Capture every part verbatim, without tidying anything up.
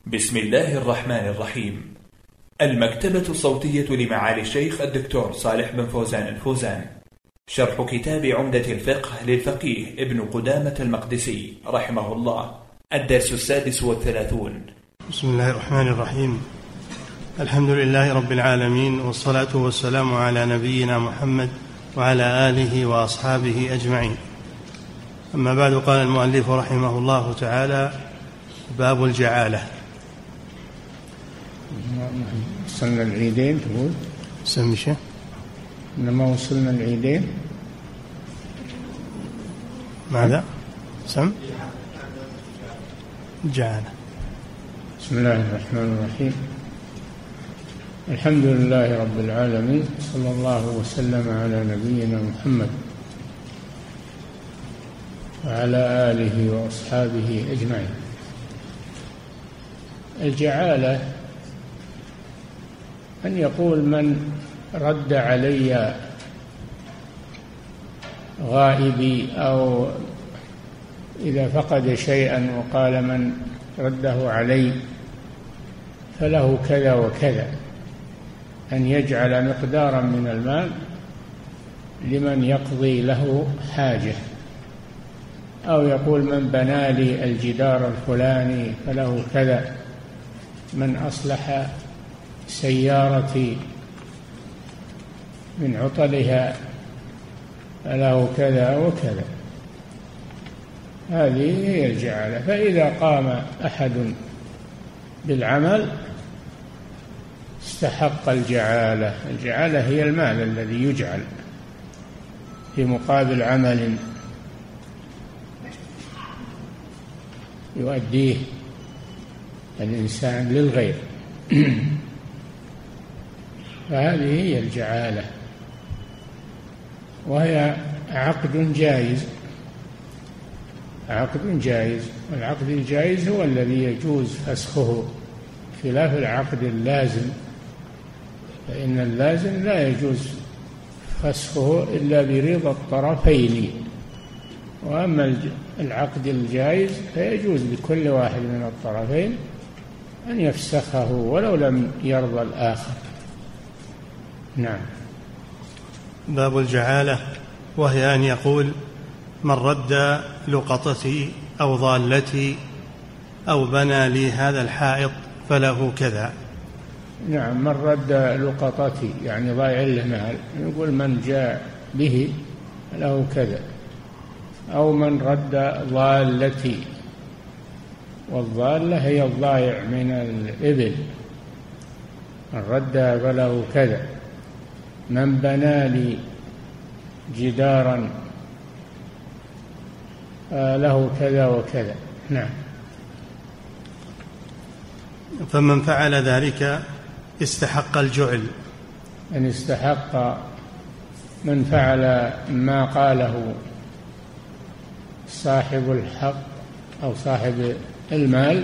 بسم الله الرحمن الرحيم. المكتبة الصوتية لمعالي الشيخ الدكتور صالح بن فوزان الفوزان. شرح كتاب عمدة الفقه للفقيه ابن قدامة المقدسي رحمه الله. الدرس السادس والثلاثون. بسم الله الرحمن الرحيم. الحمد لله رب العالمين، والصلاة والسلام على نبينا محمد وعلى آله وأصحابه أجمعين. أما بعد، قال المؤلف رحمه الله تعالى: باب الجعالة. وصلنا العيدين تقول سمي شيء إنما وصلنا العيدين. ماذا؟ سم جعالة. بسم الله الرحمن الرحيم. الحمد لله رب العالمين، صلى الله وسلم على نبينا محمد وعلى آله وأصحابه أجمعين. الجعالة أن يقول من رد علي غائبي، أو إذا فقد شيئا وقال من رده علي فله كذا وكذا، أن يجعل مقدارا من المال لمن يقضي له حاجة، أو يقول من بنى لي الجدار الفلاني فله كذا، من أصلح سيارتي من عطلها فله كذا وكذا. هذه هي الجعالة. فإذا قام أحد بالعمل استحق الجعالة. الجعالة هي المال الذي يجعل في مقابل عمل يؤديه الإنسان للغير. فهذه هي الجعالة، وهي عقد جائز. عقد جائز، والعقد الجائز هو الذي يجوز فسخه، خلاف العقد اللازم، فإن اللازم لا يجوز فسخه إلا برضا الطرفين، وأما العقد الجائز فيجوز لكل واحد من الطرفين أن يفسخه ولو لم يرضى الآخر. نعم. باب الجعالة، وهي أن يقول: من رد لقطتي أو ضالتي أو بنى لي هذا الحائط فله كذا. نعم، من رد لقطتي يعني ضائع له مال، يقول من جاء به له كذا، أو من رد ضالتي، والضالة هي الضائع من الإبل، من رد فله كذا. من بنى لي جدارا له كذا وكذا. نعم. فمن فعل ذلك استحق الجعل. أن استحق من فعل ما قاله صاحب الحق أو صاحب المال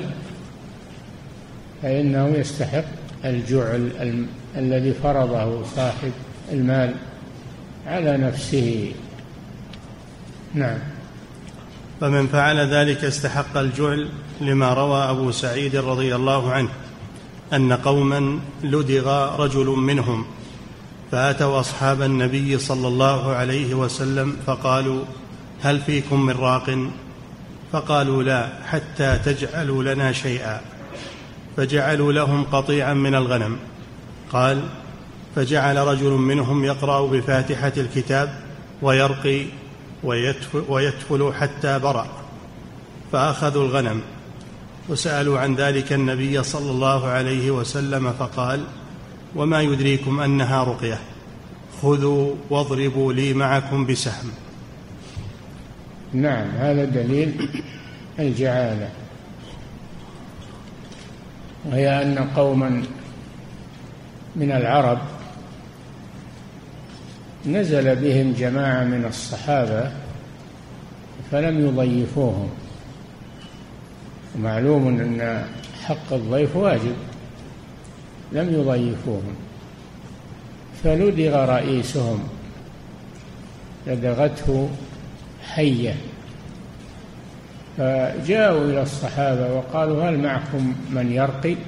فإنه يستحق الجعل ال... الذي فرضه صاحب المال على نفسه. نعم. فمن فعل ذلك استحق الجعل، لما روى أبو سعيد رضي الله عنه أن قوما لدغ رجل منهم فأتوا أصحاب النبي صلى الله عليه وسلم فقالوا: هل فيكم من راق؟ فقالوا: لا، حتى تجعلوا لنا شيئا. فجعلوا لهم قطيعا من الغنم. قال: فجعل رجل منهم يقرأ بفاتحة الكتاب ويرقي ويتفل حتى برأ، فأخذوا الغنم وسألوا عن ذلك النبي صلى الله عليه وسلم فقال: وما يدريكم أنها رقية؟ خذوا واضربوا لي معكم بسهم. نعم، هذا دليل الجعالة، وهي أن قوما من العرب نزل بهم جماعة من الصحابة فلم يضيفوهم، ومعلوم أن حق الضيف واجب، لم يضيفوهم، فلدغ رئيسهم، لدغته حية فجاءوا إلى الصحابة وقالوا: هل معكم من يرقي؟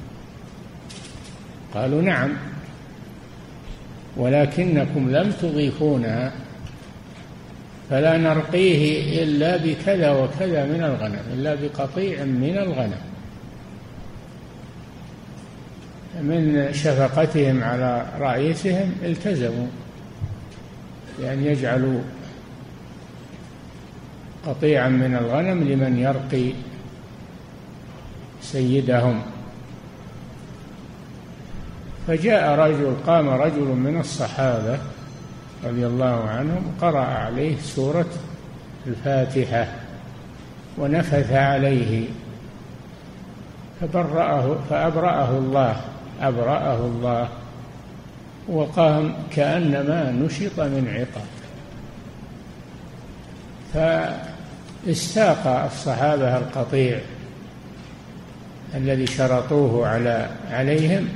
قالوا: نعم، ولكنكم لم تضيفونا، فلا نرقيه إلا بكذا وكذا من الغنم، إلا بقطيع من الغنم. من شفقتهم على رعيتهم التزموا بأن يجعلوا قطيعا من الغنم لمن يرقي سيدهم. فجاء رجل قام رجل من الصحابة رضي الله عنهم قرأ عليه سورة الفاتحة ونفث عليه فبرأه فأبرأه الله أبرأه الله وقام كأنما نشط من عقاب. فاستاق الصحابة القطيع الذي شرطوه على عليهم،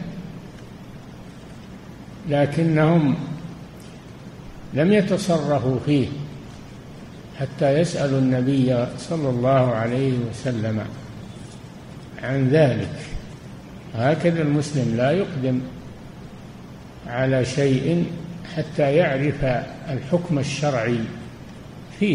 لكنهم لم يتصرفوا فيه حتى يسألوا النبي صلى الله عليه وسلم عن ذلك. هكذا المسلم لا يقدم على شيء حتى يعرف الحكم الشرعي فيه.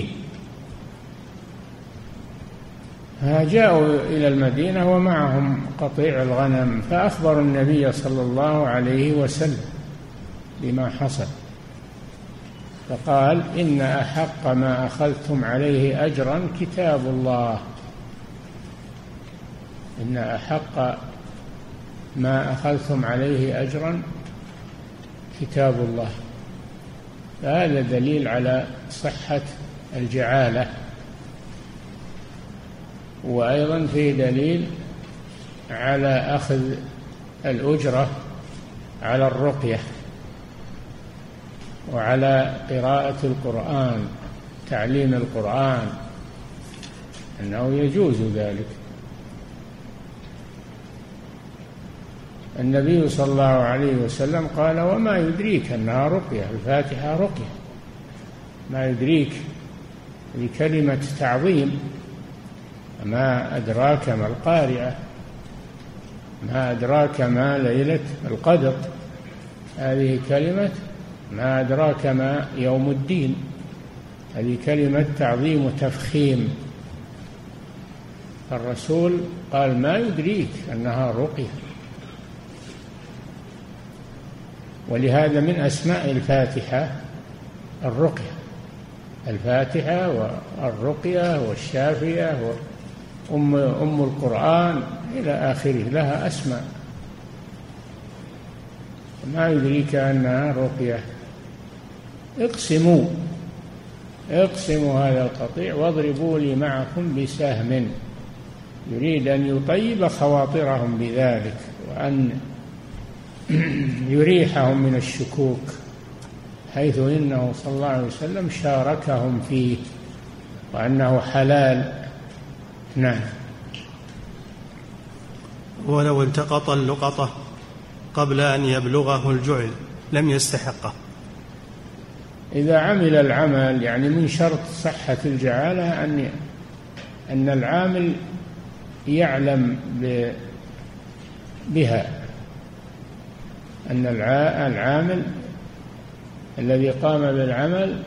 فجاءوا إلى المدينة ومعهم قطيع الغنم، فأخبروا النبي صلى الله عليه وسلم بما حصل، فقال: إن أحق ما أخذتم عليه أجرا كتاب الله، إن أحق ما أخذتم عليه أجرا كتاب الله. فهذا دليل على صحة الجعالة، وأيضا فيه دليل على أخذ الأجرة على الرقية وعلى قراءة القرآن، تعليم القرآن، أنه يجوز ذلك. النبي صلى الله عليه وسلم قال: وما يدريك أنها رقية، الفاتحة رقية، ما يدريك، بكلمة تعظيم. ما أدراك ما القارعة، ما أدراك ما ليلة القدر، هذه كلمة. ما أدراك ما يوم الدين، هذه كلمة تعظيم وتفخيم. الرسول قال: ما يدريك أنها رقية. ولهذا من أسماء الفاتحة الرقية، الفاتحة والرقية والشافية وأم أم القرآن إلى آخره، لها أسماء. ما يدريك أنها رقية. اقسموا اقسموا هذا القطيع واضربوا لي معكم بسهم، يريد أن يطيب خواطرهم بذلك وأن يريحهم من الشكوك، حيث إنه صلى الله عليه وسلم شاركهم فيه وأنه حلال. نعم. ولو التقط اللقطة قبل أن يبلغه الجعل لم يستحقه. إذا عمل العمل، يعني من شرط صحة الجعالة أن أن العامل يعلم بها، أن العامل الذي قام بالعمل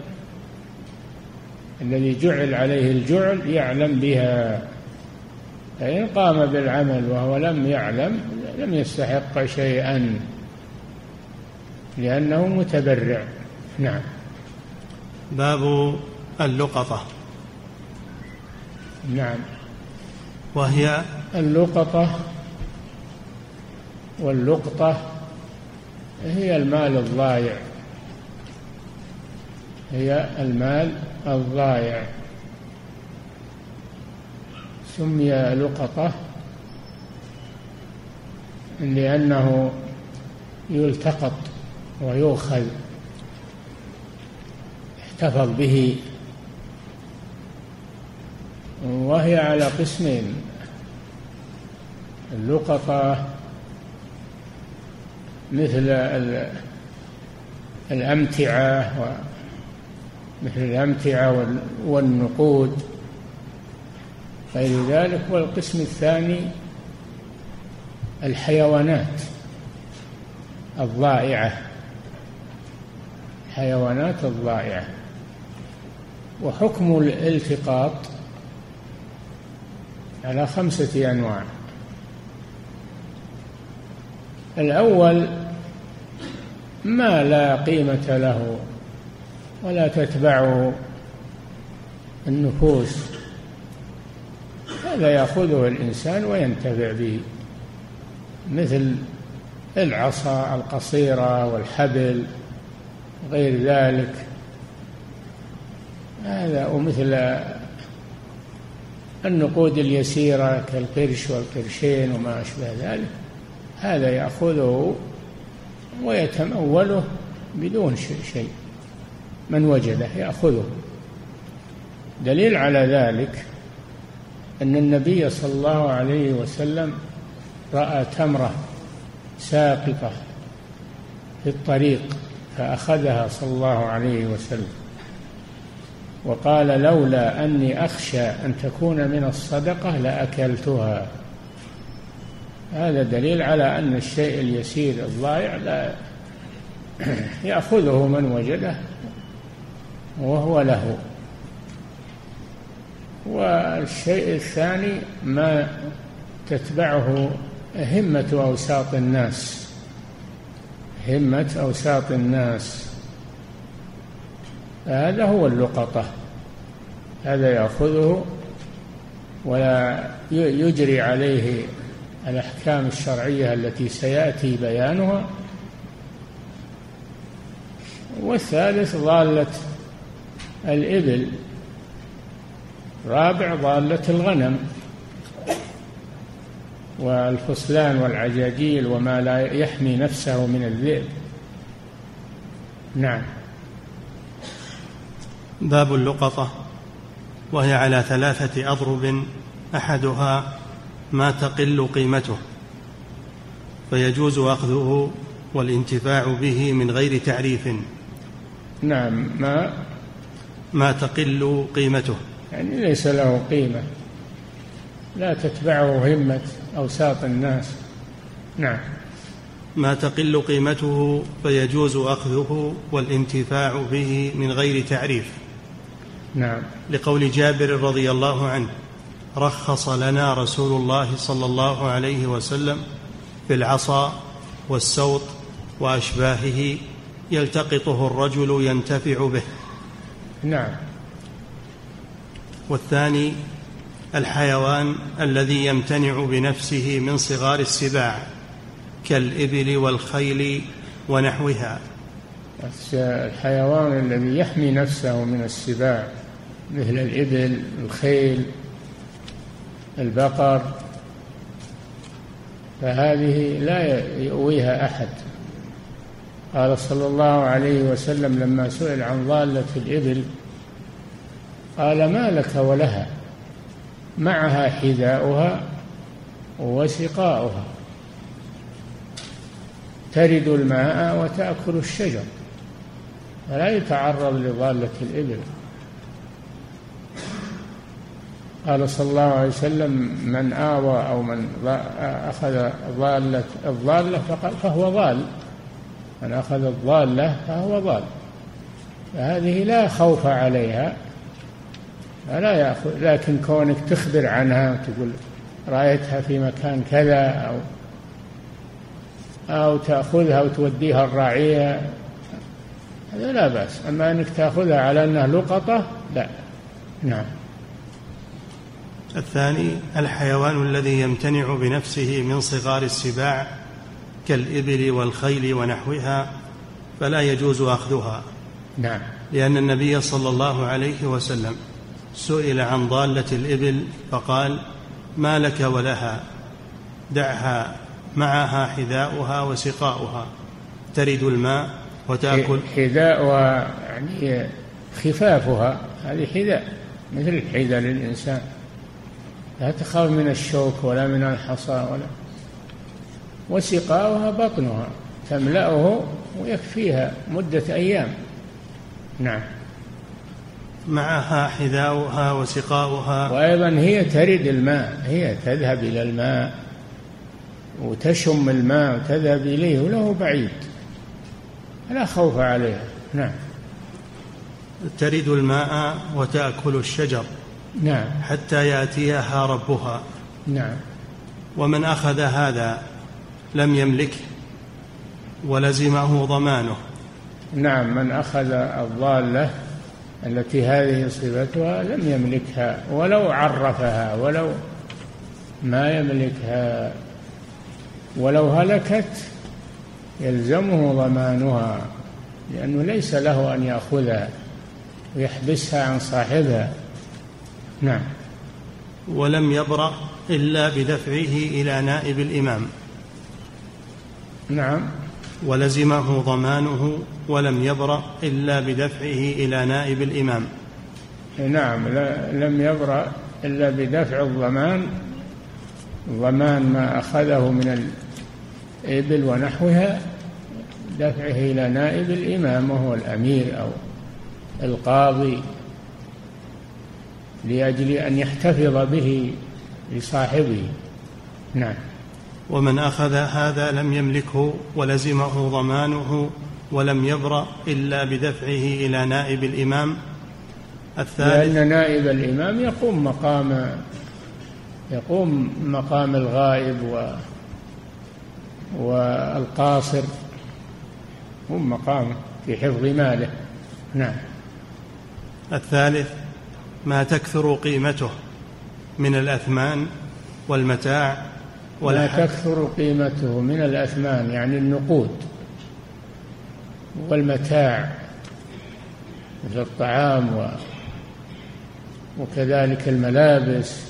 الذي جعل عليه الجعل يعلم بها. فإن قام بالعمل وهو لم يعلم لم يستحق شيئا، لأنه متبرع. نعم. باب اللقطة. نعم. وهي اللقطة واللقطة هي المال الضائع، هي المال الضائع. سمي لقطة لأنه يلتقط ويؤخذ، احتفظ به. وهي على قسمين: اللقطة مثل الأمتعة مثل الأمتعة والنقود، غير ذلك. والقسم الثاني الحيوانات الضائعة، حيوانات الضائعة. وحكم الالتقاط على خمسة أنواع. الأول ما لا قيمة له ولا تتبعه النفوس، هذا يأخذه الإنسان وينتفع به، مثل العصا القصيرة والحبل غير ذلك، هذا. ومثل النقود اليسيرة كالقرش والقرشين وما أشبه ذلك، هذا يأخذه ويتموله بدون شيء، من وجده يأخذه. دليل على ذلك أن النبي صلى الله عليه وسلم رأى تمرة ساقطة في الطريق فأخذها صلى الله عليه وسلم وقال: لولا أني أخشى أن تكون من الصدقة لأكلتها. هذا دليل على أن الشيء اليسير الضائع لا يأخذه من وجده وهو له. والشيء الثاني ما تتبعه همة أوساط الناس، همة أوساط الناس، هذا هو اللقطة، هذا يأخذه ولا يجري عليه الأحكام الشرعية التي سيأتي بيانها. والثالث ضالة الإبل. رابع ضالة الغنم والفصلان والعجاجيل وما لا يحمي نفسه من الذئب. نعم. باب اللقطة، وهي على ثلاثة أضرب، أحدها ما تقل قيمته فيجوز أخذه والانتفاع به من غير تعريف. نعم. ما ما تقل قيمته يعني ليس له قيمة، لا تتبعه همة أوساط الناس. نعم. ما تقل قيمته فيجوز أخذه والانتفاع به من غير تعريف. نعم. لقول جابر رضي الله عنه: رخص لنا رسول الله صلى الله عليه وسلم في العصا والسوط وأشباهه يلتقطه الرجل ينتفع به. نعم. والثاني الحيوان الذي يمتنع بنفسه من صغار السباع كالإبل والخيل ونحوها. الحيوان الذي يحمي نفسه من السباع مثل الإبل، الخيل، البقر، فهذه لا يؤويها أحد. قال صلى الله عليه وسلم لما سئل عن ضالة الإبل قال: ما لك ولها؟ معها حذاؤها وسقاؤها، ترد الماء وتأكل الشجر، فلا يتعرض لضالة الإبل. قال صلى الله عليه وسلم: من آوى أو من أخذ ضالة الضالة فهو ضال، من أخذ الضالة فهو ضال، فهذه لا خوف عليها فلا يأخذ. لكن كونك تخبر عنها تقول رأيتها في مكان كذا أو أو تأخذها وتوديها الراعية، هذا لا بأس. أما أنك تأخذها على أنها لقطة لا. نعم. الثاني الحيوان الذي يمتنع بنفسه من صغار السباع كالإبل والخيل ونحوها فلا يجوز أخذها. نعم. لأن النبي صلى الله عليه وسلم سئل عن ضالة الإبل فقال: ما لك ولها؟ دعها معها حذاؤها وسقاؤها، ترد الماء وتأكل. حذاؤها يعني خفافها، هذه حذاء مثل الحذاء للإنسان، لا تخاف من الشوك ولا من الحصى ولا. وسقاؤها بطنها تملأه ويكفيها مدة أيام. نعم. معها حذاؤها وسقاؤها. وأيضا هي ترد الماء، هي تذهب إلى الماء وتشم الماء وتذهب إليه وله بعيد، لا خوف عليها. نعم. ترد الماء وتأكل الشجر. نعم. حتى يأتيها ربها. نعم. ومن أخذ هذا لم يملكه ولزمه ضمانه. نعم، من أخذ الضالة التي هذه صفتها لم يملكها ولو عرفها، ولو ما يملكها، ولو هلكت يلزمه ضمانها، لأنه ليس له أن يأخذها ويحبسها عن صاحبها. نعم. ولم يبرأ إلا بدفعه إلى نائب الإمام. نعم. ولزمه ضمانه ولم يبرأ إلا بدفعه إلى نائب الإمام. نعم، لم يبرأ إلا بدفع الضمان، ضمان ما أخذه من الإبل ونحوها، دفعه إلى نائب الإمام وهو الأمير أو القاضي، لأجل أن يحتفظ به لصاحبه. نعم. ومن أخذ هذا لم يملكه ولزمه ضمانه ولم يبرأ إلا بدفعه إلى نائب الإمام. الثالث، لأن نائب الإمام يقوم مقام يقوم مقام الغائب و والقاصر، هم مقام في حفظ ماله. نعم. الثالث، ما تكثر قيمته من الأثمان والمتاع ما تكثر قيمته من الأثمان يعني النقود والمتاع مثل الطعام و... وكذلك الملابس.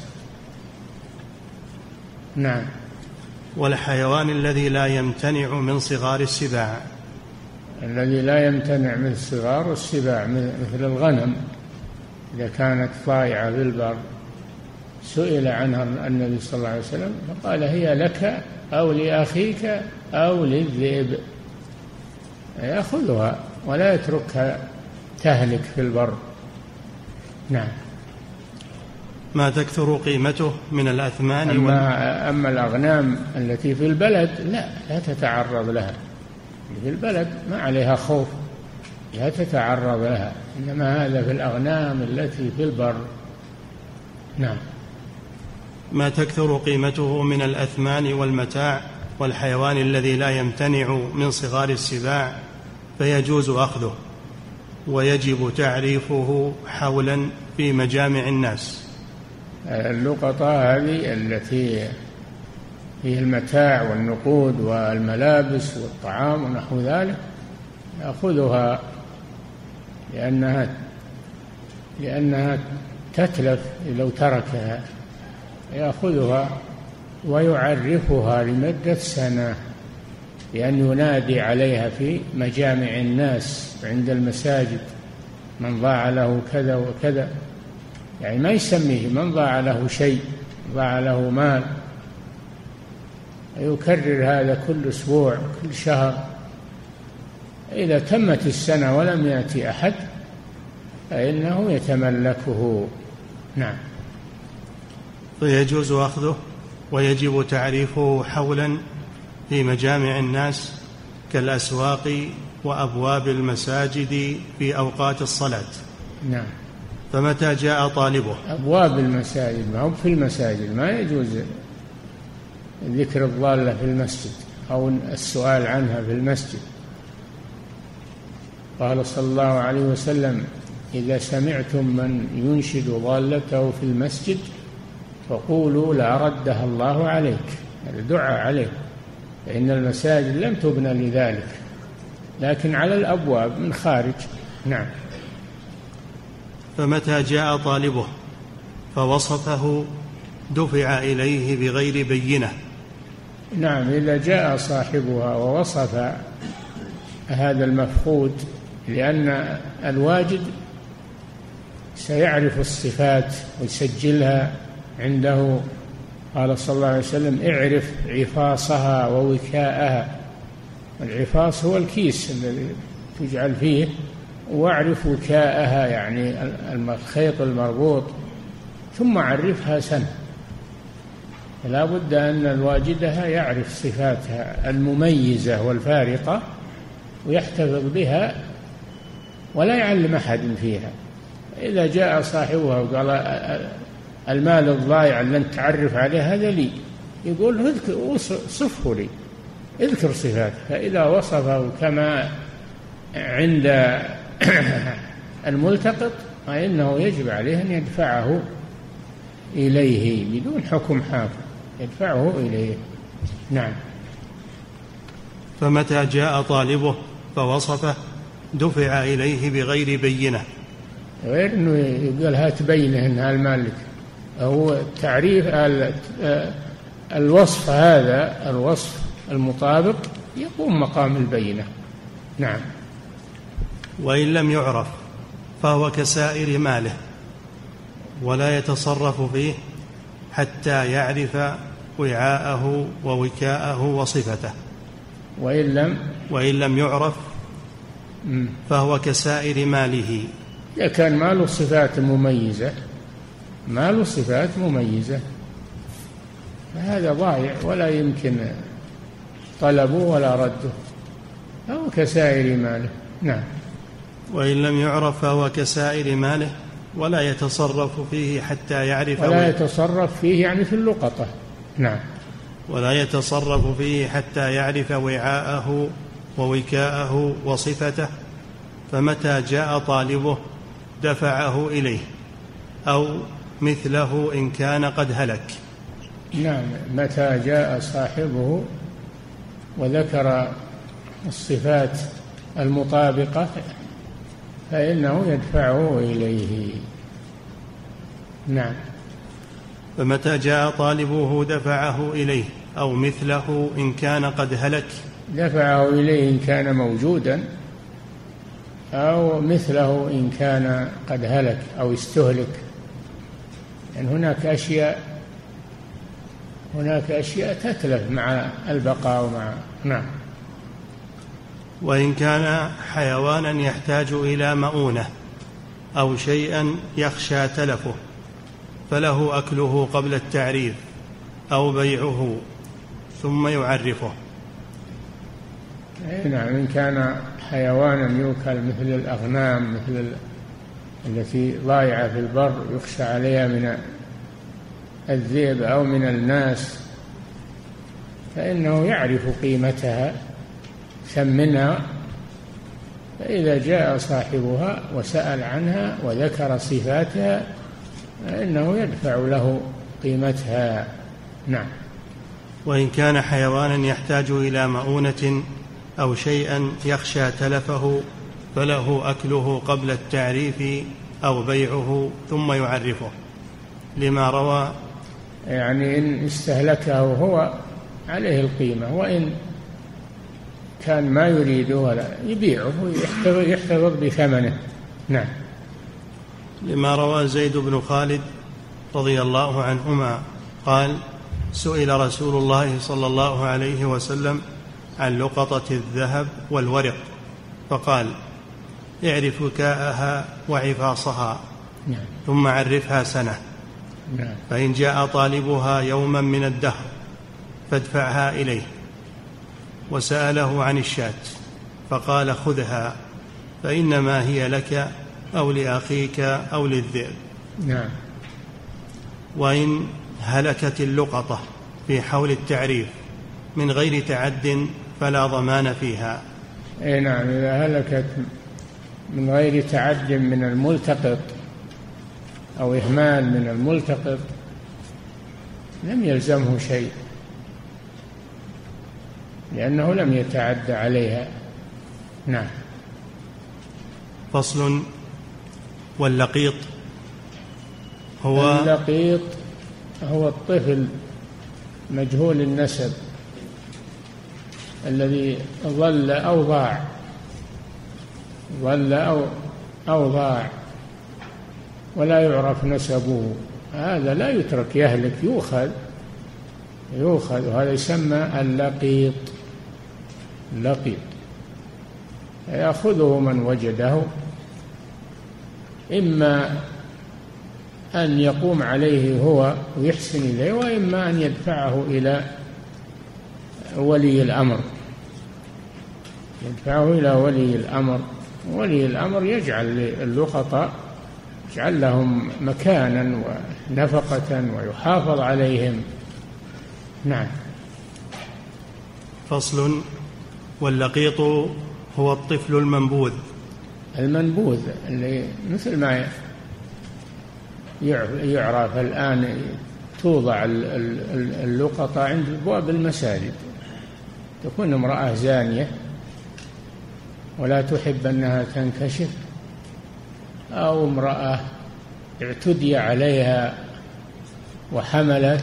نعم. والحيوان الذي لا يمتنع من صغار السباع. الذي لا يمتنع من صغار السباع مثل الغنم إذا كانت ضائعة في البر، سئل عنها النبي صلى الله عليه وسلم فقال هي لك أو لأخيك أو للذئب، يأخذها ولا يتركها تهلك في البر. نعم. ما تكثر قيمته من الأثمان. أما, وال... أما الأغنام التي في البلد لا لا تتعرض لها، في البلد ما عليها خوف، لا تتعرض لها، إنما هذا في الأغنام التي في البر. نعم. ما تكثر قيمته من الأثمان والمتاع والحيوان الذي لا يمتنع من صغار السباع فيجوز أخذه، ويجب تعريفه حولا في مجامع الناس. اللقطة هذه التي فيه المتاع والنقود والملابس والطعام ونحو ذلك يأخذها لأنها لأنها تتلف لو تركها، يأخذها ويعرفها لمدة سنة، لأن ينادي عليها في مجامع الناس عند المساجد من ضاع له كذا وكذا، يعني ما يسميه من ضاع له شيء، ضاع له مال، يكرر هذا كل أسبوع كل شهر. إذا تمت السنة ولم يأتي أحد فإنه يتملكه. نعم. فيجوز أخذه ويجب تعريفه حولا في مجامع الناس كالأسواق وأبواب المساجد في أوقات الصلاة. نعم. فمتى جاء طالبه. أبواب المساجد ما هو في المساجد، ما يجوز ذكر الضالة في المسجد أو السؤال عنها في المسجد. قال صلى الله عليه وسلم إذا سمعتم من ينشد ضالته في المسجد فقولوا لا ردها الله عليك، هذا دعاء عليه، فإن المساجد لم تبنى لذلك، لكن على الأبواب من خارج. نعم. فمتى جاء طالبه فوصفه دفع إليه بغير بينة. نعم. إذا جاء صاحبها ووصف هذا المفقود، لأن الواجد سيعرف الصفات ويسجلها عنده. قال صلى الله عليه وسلم اعرف عفاصها ووكاءها. العفاص هو الكيس الذي تجعل فيه واعرف وكاءها يعني الخيط المربوط، ثم عرفها سنة. لا بد أن الواجدها يعرف صفاتها المميزة والفارقة ويحتفظ بها ولا يعلم أحد فيها. إذا جاء صاحبها وقال المال الضائع لن تعرف عليه هذا لي، يقول اذكر صفه لي، اذكر صفاته. فإذا وصفه كما عند الملتقط فإنه يجب عليه أن يدفعه إليه بدون حكم حاكم، يدفعه إليه. نعم. فمتى جاء طالبه فوصفه دفع إليه بغير بينة، غير أنه يقول هات بينه أنها المالك. هو تعريف الوصف، هذا الوصف المطابق يقوم مقام البينة. نعم. وإن لم يعرف فهو كسائر ماله ولا يتصرف فيه حتى يعرف وعاءه ووكاءه وصفته. وإن لم وإن لم يعرف فهو كسائر ماله. إذا كان ماله صفات مميزة، ماله صفات مميزة فهذا ضائع ولا يمكن طلبه ولا رده، فهو كسائر ماله. نعم. وإن لم يعرف فهو كسائر ماله ولا يتصرف فيه حتى يعرف ولا يتصرف فيه يعني في اللقطة. نعم. ولا يتصرف فيه حتى يعرف وعاءه ووكاءه وصفته. فمتى جاء طالبه دفعه إليه أو مثله إن كان قد هلك. نعم. متى جاء صاحبه وذكر الصفات المطابقة فإنه يدفعه إليه. نعم. فمتى جاء طالبه دفعه إليه أو مثله إن كان قد هلك. دفعه إليه إن كان موجودا أو مثله إن كان قد هلك أو استهلك. يعني هناك أشياء هناك أشياء تتلف مع البقاء ومع. نعم. وإن كان حيوانا يحتاج إلى مؤونة أو شيئا يخشى تلفه فله أكله قبل التعريف أو بيعه ثم يعرفه. نعم. إن كان حيوانا يؤكل مثل الأغنام مثل التي ضايعة في البر يخشى عليها من الذئب أو من الناس فإنه يعرف قيمتها ثمنها. فإذا جاء صاحبها وسأل عنها وذكر صفاتها فإنه يدفع له قيمتها. نعم. وإن كان حيوانا يحتاج إلى مؤونة أو شيئا يخشى تلفه فله أكله قبل التعريف أو بيعه ثم يعرفه، لما روى. يعني إن استهلكه هو عليه القيمة، وإن كان ما يريده ولا يبيعه يحتفظ بثمنه. نعم. لما روى زيد بن خالد رضي الله عنهما قال: سئل رسول الله صلى الله عليه وسلم عن لقطة الذهب والورق فقال: اعرف وكاءها وعفاصها نعم. ثم عرفها سنة. نعم. فإن جاء طالبها يوما من الدهر فادفعها إليه. وسأله عن الشاة فقال: خذها فإنما هي لك أو لأخيك أو للذئب. نعم. وإن هلكت اللقطة في حول التعريف من غير تعد فلا ضمان فيها. أي نعم. إذا هلكت من غير تعد من الملتقط أو إهمال من الملتقط لم يلزمه شيء لأنه لم يتعد عليها. نعم. فصل. واللقيط هو اللقيط هو الطفل مجهول النسب الذي ظل أو ضاع ظل أو أو ضاع ولا يعرف نسبه، هذا لا يترك يهلك، يؤخذ يؤخذ وهذا يسمى اللقيط. اللقيط يأخذه من وجده إما أن يقوم عليه هو ويحسن إليه، وإما أن يدفعه إلى ولي الأمر يدفعه إلى ولي الأمر. ولي الأمر يجعل اللقطاء يجعل لهم مكانا ونفقة ويحافظ عليهم. نعم. فصل. واللقيط هو الطفل المنبوذ. المنبوذ اللي مثل ما يعرف الآن، توضع اللقطة عند أبواب المساجد، تكون امرأة زانية ولا تحب أنها تنكشف، أو امرأة اعتدي عليها وحملت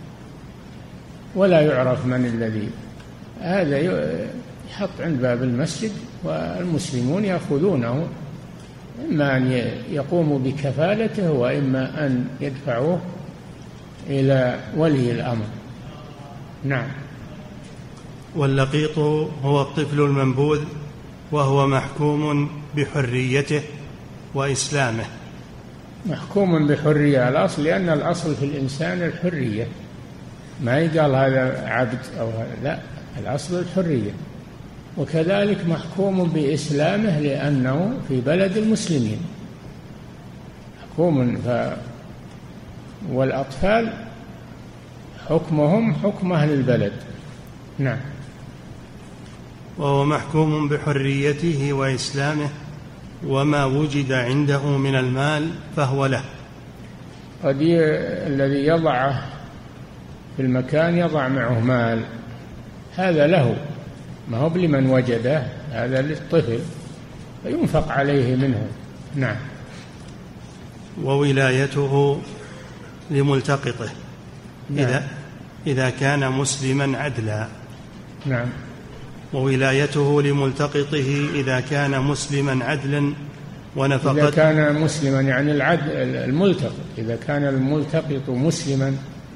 ولا يعرف من الذي، هذا يحط عند باب المسجد والمسلمون يأخذونه، إما أن يقوموا بكفالته وإما أن يدفعوه إلى ولي الأمر. نعم. واللقيط هو الطفل المنبوذ، وهو محكوم بحريته وإسلامه. محكوم بحرية الأصل، لأن الأصل في الإنسان الحرية، ما يقال هذا عبد أو هذا، لا، الأصل الحرية. وكذلك محكوم بإسلامه لأنه في بلد المسلمين محكوم. ف... والأطفال حكمهم حكم أهل البلد. نعم. وهو محكوم بحريته وإسلامه، وما وجد عنده من المال فهو له. قد ي... الذي يضعه في المكان يضع معه مال، هذا له، ما هو لمن وجده، هذا للطفل فينفق عليه منه. نعم. وولايته لملتقطه. نعم. إذا إذا كان مسلما عدلا. نعم. وولايته لملتقطه إذا كان مسلما عدلا ونفقته. إذا كان مسلما يعني العدل الملتقط، إذا كان الملتقط مسلما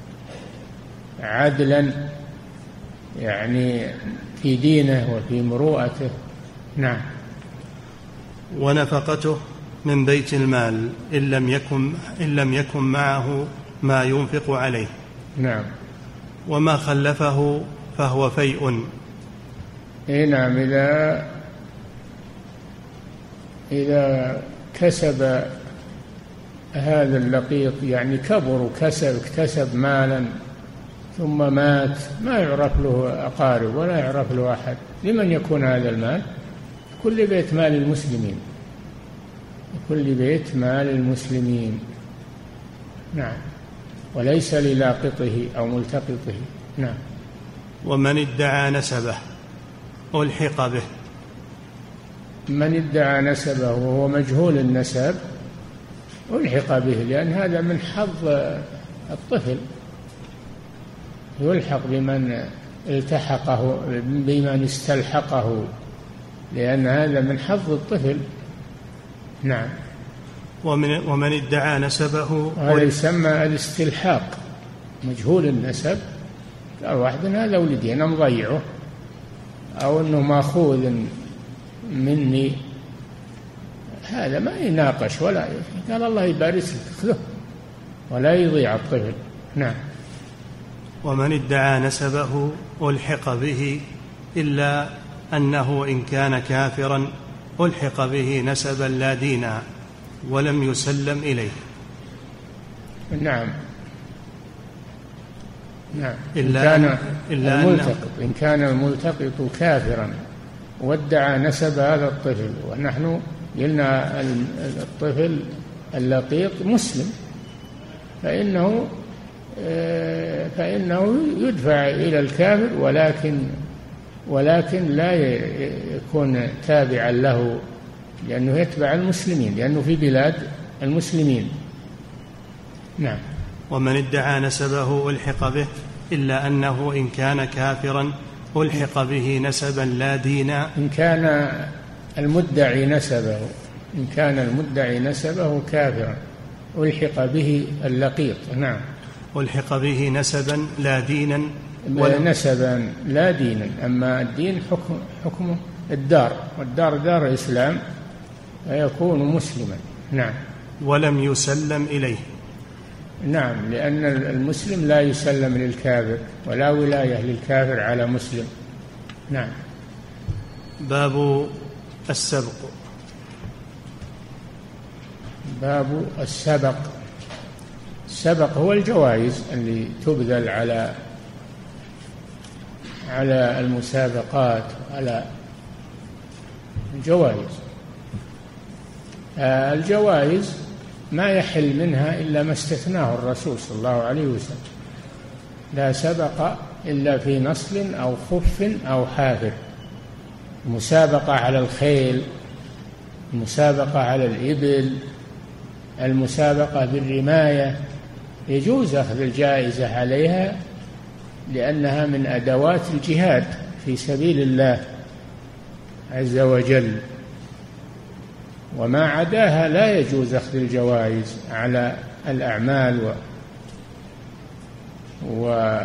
عدلا يعني في دينه وفي مروءته. نعم. ونفقته من بيت المال إن لم يكن إن لم يكن معه ما ينفق عليه. نعم. وما خلفه فهو فيء. إيه نعم. إذا إذا كسب هذا اللقيط يعني كبر وكسب اكتسب مالا ثم مات، ما يعرف له أقارب ولا يعرف له أحد، لمن يكون هذا المال؟ كل بيت مال المسلمين، كل بيت مال المسلمين. نعم. وليس للاقطه أو ملتقطه. نعم. ومن ادعى نسبه ألحق به. من ادعى نسبه وهو مجهول النسب ألحق به، لأن هذا من حظ الطفل، يلحق بمن التحقه بمن استلحقه، لأن هذا من حظ الطفل. نعم. ومن, ومن ادعى نسبه هذا يسمى الاستلحاق، مجهول النسب، قال واحد هذا ولدي أنا مضيعه، أو أنه مأخوذ مني، هذا ما يناقش ولا قال الله يبارك لك ولا يضيع الطفل. نعم. ومن ادعى نسبه ألحق به، إلا أنه إن كان كافرا ألحق به نسبا لا دينا ولم يسلم إليه. نعم. نعم. إلا إن كان إلا الملتقط إن كان الملتقط كافرا وادعى نسب هذا الطفل، ونحن قلنا الطفل اللقيط مسلم، فإنه فإنه يدفع إلى الكافر، ولكن ولكن لا يكون تابعا له، لأنه يتبع المسلمين، لأنه في بلاد المسلمين. نعم. ومن ادعى نسبه ألحق به، إلا أنه إن كان كافرا ألحق به نسبا لا دينا. إن كان المدعي نسبه إن كان المدعي نسبه كافرا ألحق به اللقيط. نعم. ألحق به نسبا لا دينا. نسبا لا دينا، أما الدين حكم حكمه الدار، والدار دار الإسلام فيكون مسلما. نعم. ولم يسلم إليه. نعم، لأن المسلم لا يسلم للكافر، ولا ولاية للكافر على مسلم. نعم. باب السبق. باب السبق. السبق هو الجوائز اللي تبذل على على المسابقات، على الجوائز. الجوائز ما يحل منها إلا ما استثناه الرسول صلى الله عليه وسلم: لا سبق إلا في نصل أو خف أو حافر. المسابقة على الخيل، المسابقة على الإبل، المسابقة بالرماية يجوز أخذ الجائزة عليها، لأنها من أدوات الجهاد في سبيل الله عز وجل. وما عداها لا يجوز أخذ الجوائز على الأعمال و, و...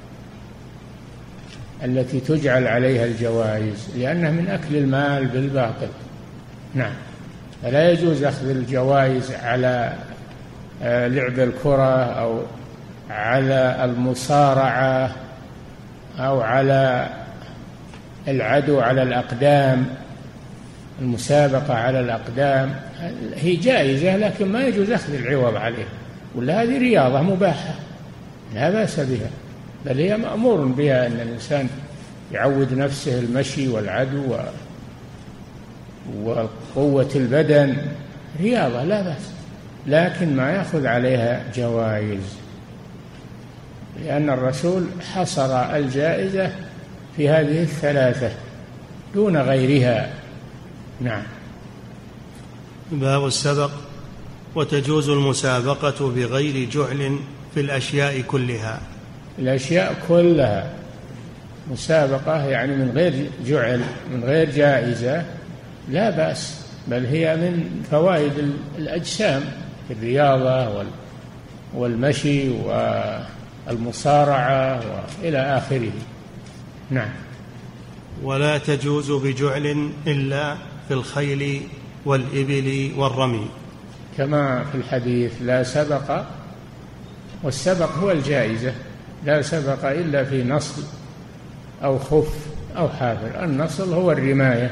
التي تجعل عليها الجوائز، لأنها من أكل المال بالباطل. نعم. فلا يجوز أخذ الجوائز على لعب الكرة أو على المصارعة أو على العدو على الأقدام. المسابقة على الأقدام هي جائزة، لكن ما يجوز أخذ العوض عليها، ولا هذه رياضة مباحة لا بأس بها، بل هي مأمور بها أن الإنسان يعود نفسه المشي والعدو وقوة البدن، رياضة لا بأس، لكن ما يأخذ عليها جوائز، لأن الرسول حصر الجائزة في هذه الثلاثة دون غيرها. نعم. باب السبق. وتجوز المسابقة بغير جعل في الأشياء كلها. الأشياء كلها مسابقة يعني من غير جعل، من غير جائزة، لا بأس، بل هي من فوائد الأجسام في الرياضة والمشي والمصارعة وإلى آخره. نعم. ولا تجوز بجعل إلا في الخيل والإبل والرمي، كما في الحديث: لا سبق، والسبق هو الجائزة، لا سبق إلا في نصل أو خف أو حافر. النصل هو الرماية،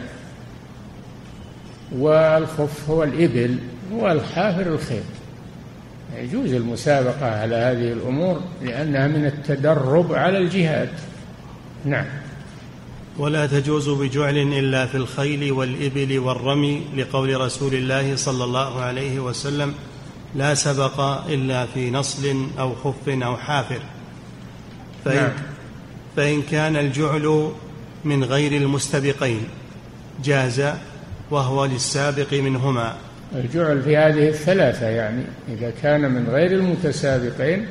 والخف هو الإبل، والحافر الخيل. يجوز المسابقة على هذه الأمور لأنها من التدرب على الجهاد. نعم. ولا تجوز بجعل إلا في الخيل والإبل والرمي، لقول رسول الله صلى الله عليه وسلم: لا سبق إلا في نصل أو خف أو حافر. فإن, نعم. فإن كان الجعل من غير المستبقين جاز، وهو للسابق منهما. الجعل في هذه الثلاثة، يعني إذا كان من غير المتسابقين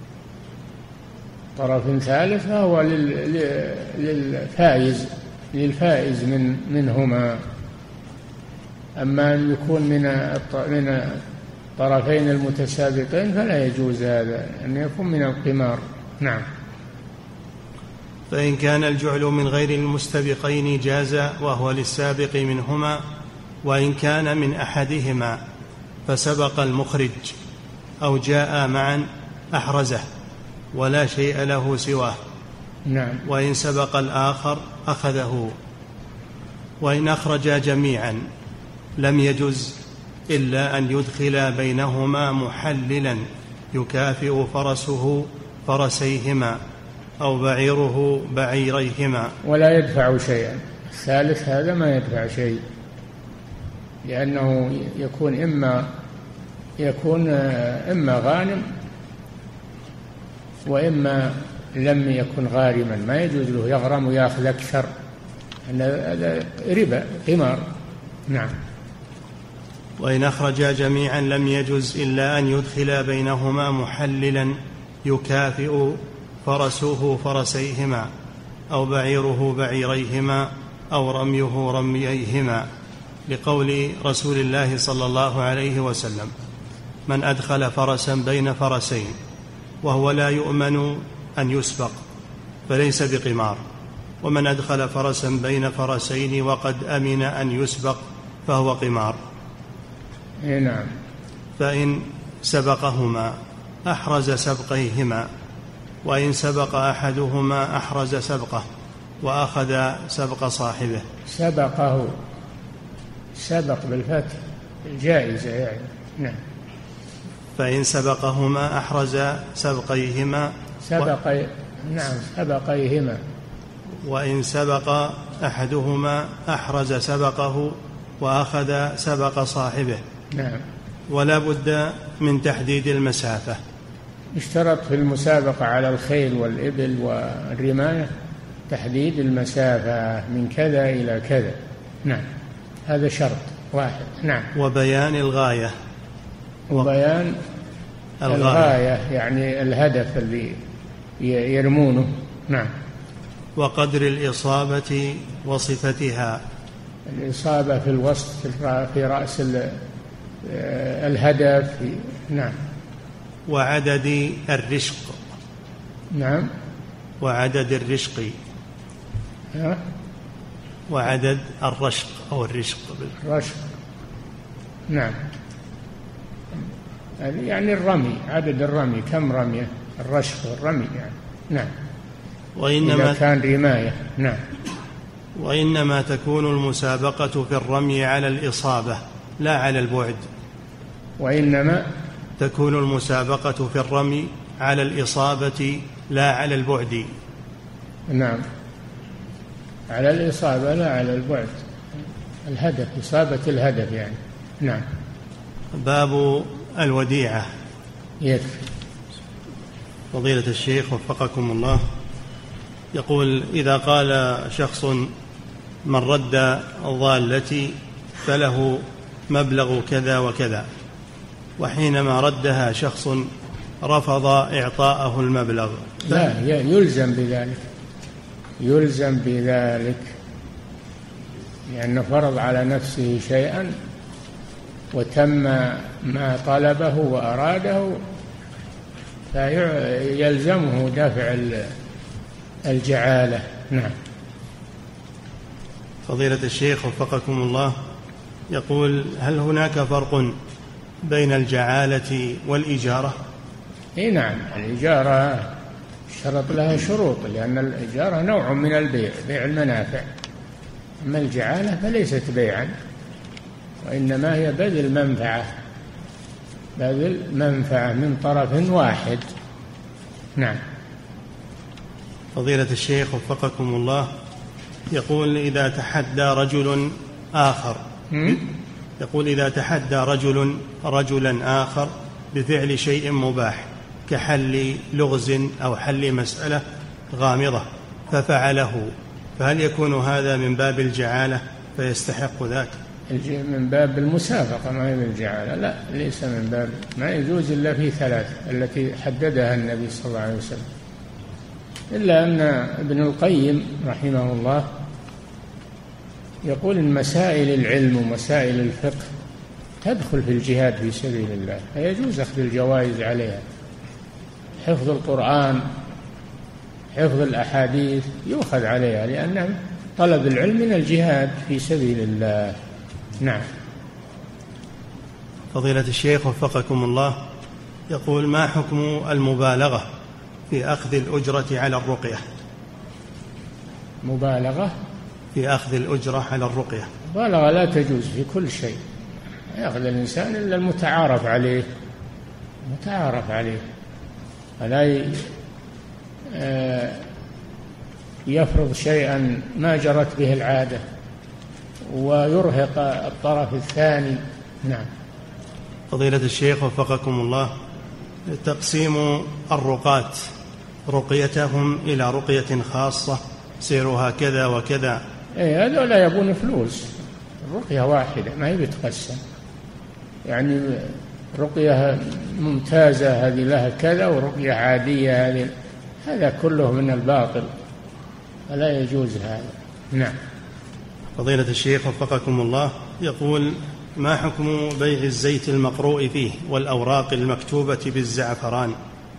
طرف ثالث فهو للفائز للفائز من منهما. أما أن يكون من من طرفين المتسابقين فلا يجوز هذا، أن يكون من القمار. نعم. فإن كان الجعل من غير المستبقين جاز، وهو للسابق منهما. وإن كان من أحدهما فسبق المخرج أو جاء معا أحرزه ولا شيء له سواه. نعم. وإن سبق الآخر أخذه. وإن أخرجا جميعا لم يجز إلا أن يدخل بينهما محللا يكافئ فرسه فرسيهما أو بعيره بعيريهما، ولا يدفع شيئا. الثالث هذا ما يدفع شيء، لأنه يكون إما يكون إما غانم وإما لم يكن غارما، ما يجوز له يغرم ويأخذ أكثر، هذا ربا قمار. نعم. وإن أخرجا جميعا لم يجز إلا أن يدخل بينهما محللا يكافئ فرسه فرسيهما أو بعيره بعيريهما أو رميه رمييهما، لقول رسول الله صلى الله عليه وسلم: من أدخل فرسا بين فرسين وهو لا يؤمن أن يسبق فليس بقمار، ومن أدخل فرسا بين فرسين وقد أمن أن يسبق فهو قمار. نعم. فإن سبقهما أحرز سبقيهما، وإن سبق أحدهما أحرز سبقه وأخذ سبق صاحبه. سبقه، سبق بالفتح الجائزة يعني. نعم. فإن سبقهما أحرز سبقيهما سبق و... نعم سبقيهما. وإن سبق أحدهما أحرز سبقه وأخذ سبق صاحبه. نعم. ولا بد من تحديد المسافة. اشترط في المسابقة على الخيل والإبل والرماية تحديد المسافة من كذا إلى كذا. نعم، هذا شرط واحد. نعم. وبيان الغاية. وبيان الغاية, الغاية يعني الهدف اللي يرمونه. نعم. وقدر الإصابة وصفتها. الإصابة في الوسط في رأس الهدف. نعم. وعدد الرشق. نعم. وعدد الرشق. ها؟ وعدد الرشق أو الرشق. الرشق. نعم، يعني الرمي، عدد الرمي كم رمية، الرشق والرمي يعني. نعم. وإنما إذا كان رماية. نعم. وإنما تكون المسابقة في الرمي على الإصابة لا على البعد. وإنما تكون المسابقة في الرمي على الإصابة لا على البعد. نعم، على الإصابة لا على البعد، الهدف، إصابة الهدف يعني. نعم. باب الوديعة. يكفي. فضيلة الشيخ وفقكم الله، يقول: إذا قال شخص: من رد ضالتي فله مبلغ كذا وكذا، وحينما ردها شخص رفض إعطاءه المبلغ، لا، يلزم بذلك، يلزم بذلك لأنه فرض على نفسه شيئا وتم ما طلبه وأراده، فيلزمه دفع الجعالة. نعم. فضيلة الشيخ وفقكم الله، يقول: هل هناك فرق بين الجعالة والإجارة؟ إيه نعم، الإجارة شرط لها شروط، لأن الإجارة نوع من البيع، بيع المنافع. أما الجعالة فليست بيعا، وإنما هي بذل منفعة، بذل منفعة من طرف واحد. نعم. فضيلة الشيخ وفقكم الله، يقول: إذا تحدى رجل آخر يقول إذا تحدى رجل رجلا آخر بفعل شيء مباح كحل لغز أو حل مسألة غامضة ففعله، فهل يكون هذا من باب الجعالة فيستحق ذاك؟ من باب المسابقة، ما هي بالجعالة. لا، ليس من باب، ما يجوز إلا في ثلاث التي حددها النبي صلى الله عليه وسلم. إلا أن ابن القيم رحمه الله يقول إن مسائل العلم ومسائل الفقه تدخل في الجهاد في سبيل الله، فيجوز أخذ الجوائز عليها. حفظ القرآن، حفظ الأحاديث يؤخذ عليها، لأن طلب العلم من الجهاد في سبيل الله. نعم. فضيلة الشيخ وفقكم الله، يقول: ما حكم المبالغة في أخذ الأجرة على الرقية؟ مبالغة في أخذ الأجرة على الرقية. مبالغة لا تجوز في كل شيء، يأخذ الإنسان إلا المتعارف عليه، متعارف عليه، فلا يفرض شيئا ما جرت به العادة ويرهق الطرف الثاني. نعم. فضيلة الشيخ وفقكم الله، تقسيم الرقاة رقيتهم إلى رقية خاصة سيرها كذا وكذا، إيه هذول يبون فلوس. الرقية واحدة ما هي بتقسم، يعني رقية ممتازة هذه لها كذا، ورقية عادية هذه، هذا كله من الباطل، فلا يجوز هذا. نعم. فضيلة الشيخ وفقكم الله، يقول: ما حكم بيع الزيت المقروء فيه والأوراق المكتوبة بالزعفران؟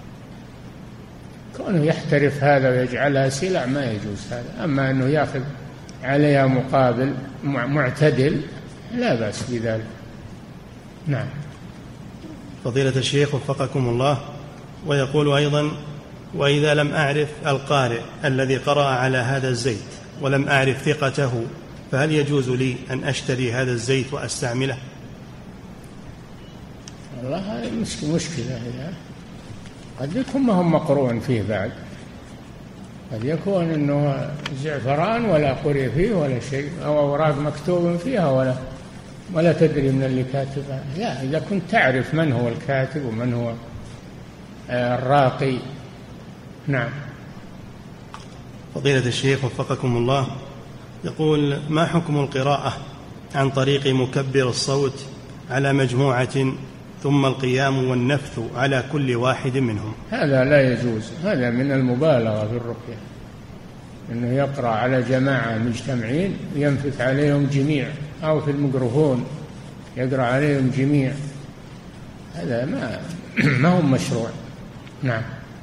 كونه يحترف هذا ويجعلها سلع ما يجوز هذا، أما أنه يأخذ عليها مقابل معتدل لا بأس بذلك. نعم. فضيلة الشيخ وفقكم الله، ويقول أيضا: وإذا لم أعرف القارئ الذي قرأ على هذا الزيت ولم أعرف ثقته، فهل يجوز لي أن أشتري هذا الزيت وأستعمله؟ والله هذه مشكلة. قد يكون ما هم مقروء فيه بعد، قد يكون أنه زعفران ولا قرئ فيه ولا شيء، أو أوراق مكتوب فيها ولا ولا تدري من اللي كاتبها. لا، إذا كنت تعرف من هو الكاتب ومن هو الراقي. نعم. فضيلة الشيخ وفقكم الله، يقول: ما حكم القراءة عن طريق مكبر الصوت على مجموعة ثم القيام والنفث على كل واحد منهم؟ هذا لا يجوز، هذا من المبالغة في الرقية، أنه يقرأ على جماعة مجتمعين ينفث عليهم جميع، أو في الميكروفون يقرأ عليهم جميع، هذا ما ما هو مشروع. نعم.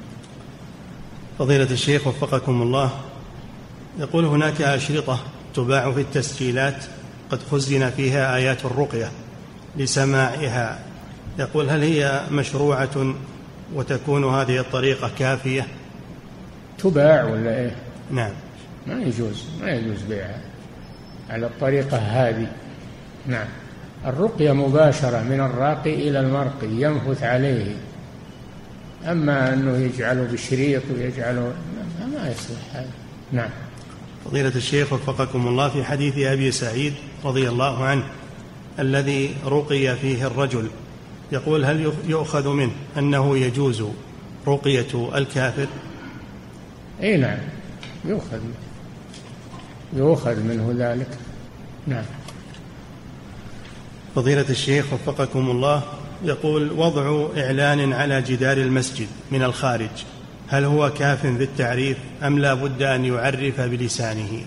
فضيلة الشيخ وفقكم الله، يقول: هناك أشرطة تباع في التسجيلات قد خزن فيها آيات الرقية لسماعها، يقول: هل هي مشروعة وتكون هذه الطريقة كافية؟ تباع ولا إيه؟ نعم. ما يجوز ما يجوز بيعها على الطريقة هذه. نعم. الرقية مباشرة من الراقي إلى المرقي ينفث عليه، أما أنه يجعله بشريط ويجعله ما يصلح هذا. نعم. فضيلة الشيخ وفقكم الله، في حديث أبي سعيد رضي الله عنه الذي رقي فيه الرجل، يقول: هل يؤخذ منه أنه يجوز رقية الكافر؟ أي نعم، يؤخذ يؤخذ منه ذلك. نعم. فضيلة الشيخ وفقكم الله، يقول: وضع إعلان على جدار المسجد من الخارج، هل هو كاف في التعريف أم لا بد أن يعرف بلسانه؟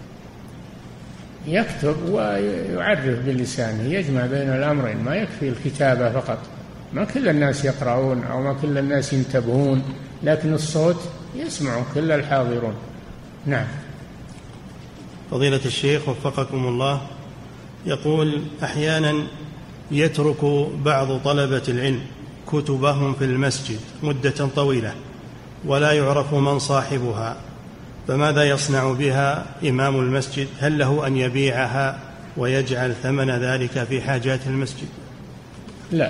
يكتب ويعرف بلسانه، يجمع بين الأمرين، ما يكفي الكتابة فقط. ما كل الناس يقرؤون أو ما كل الناس ينتبهون، لكن الصوت يسمع كل الحاضرون. نعم. فضيلة الشيخ وفقكم الله، يقول: أحيانا يترك بعض طلبة العلم كتبهم في المسجد مدة طويلة ولا يعرف من صاحبها، فماذا يصنع بها إمام المسجد؟ هل له أن يبيعها ويجعل ثمن ذلك في حاجات المسجد؟ لا،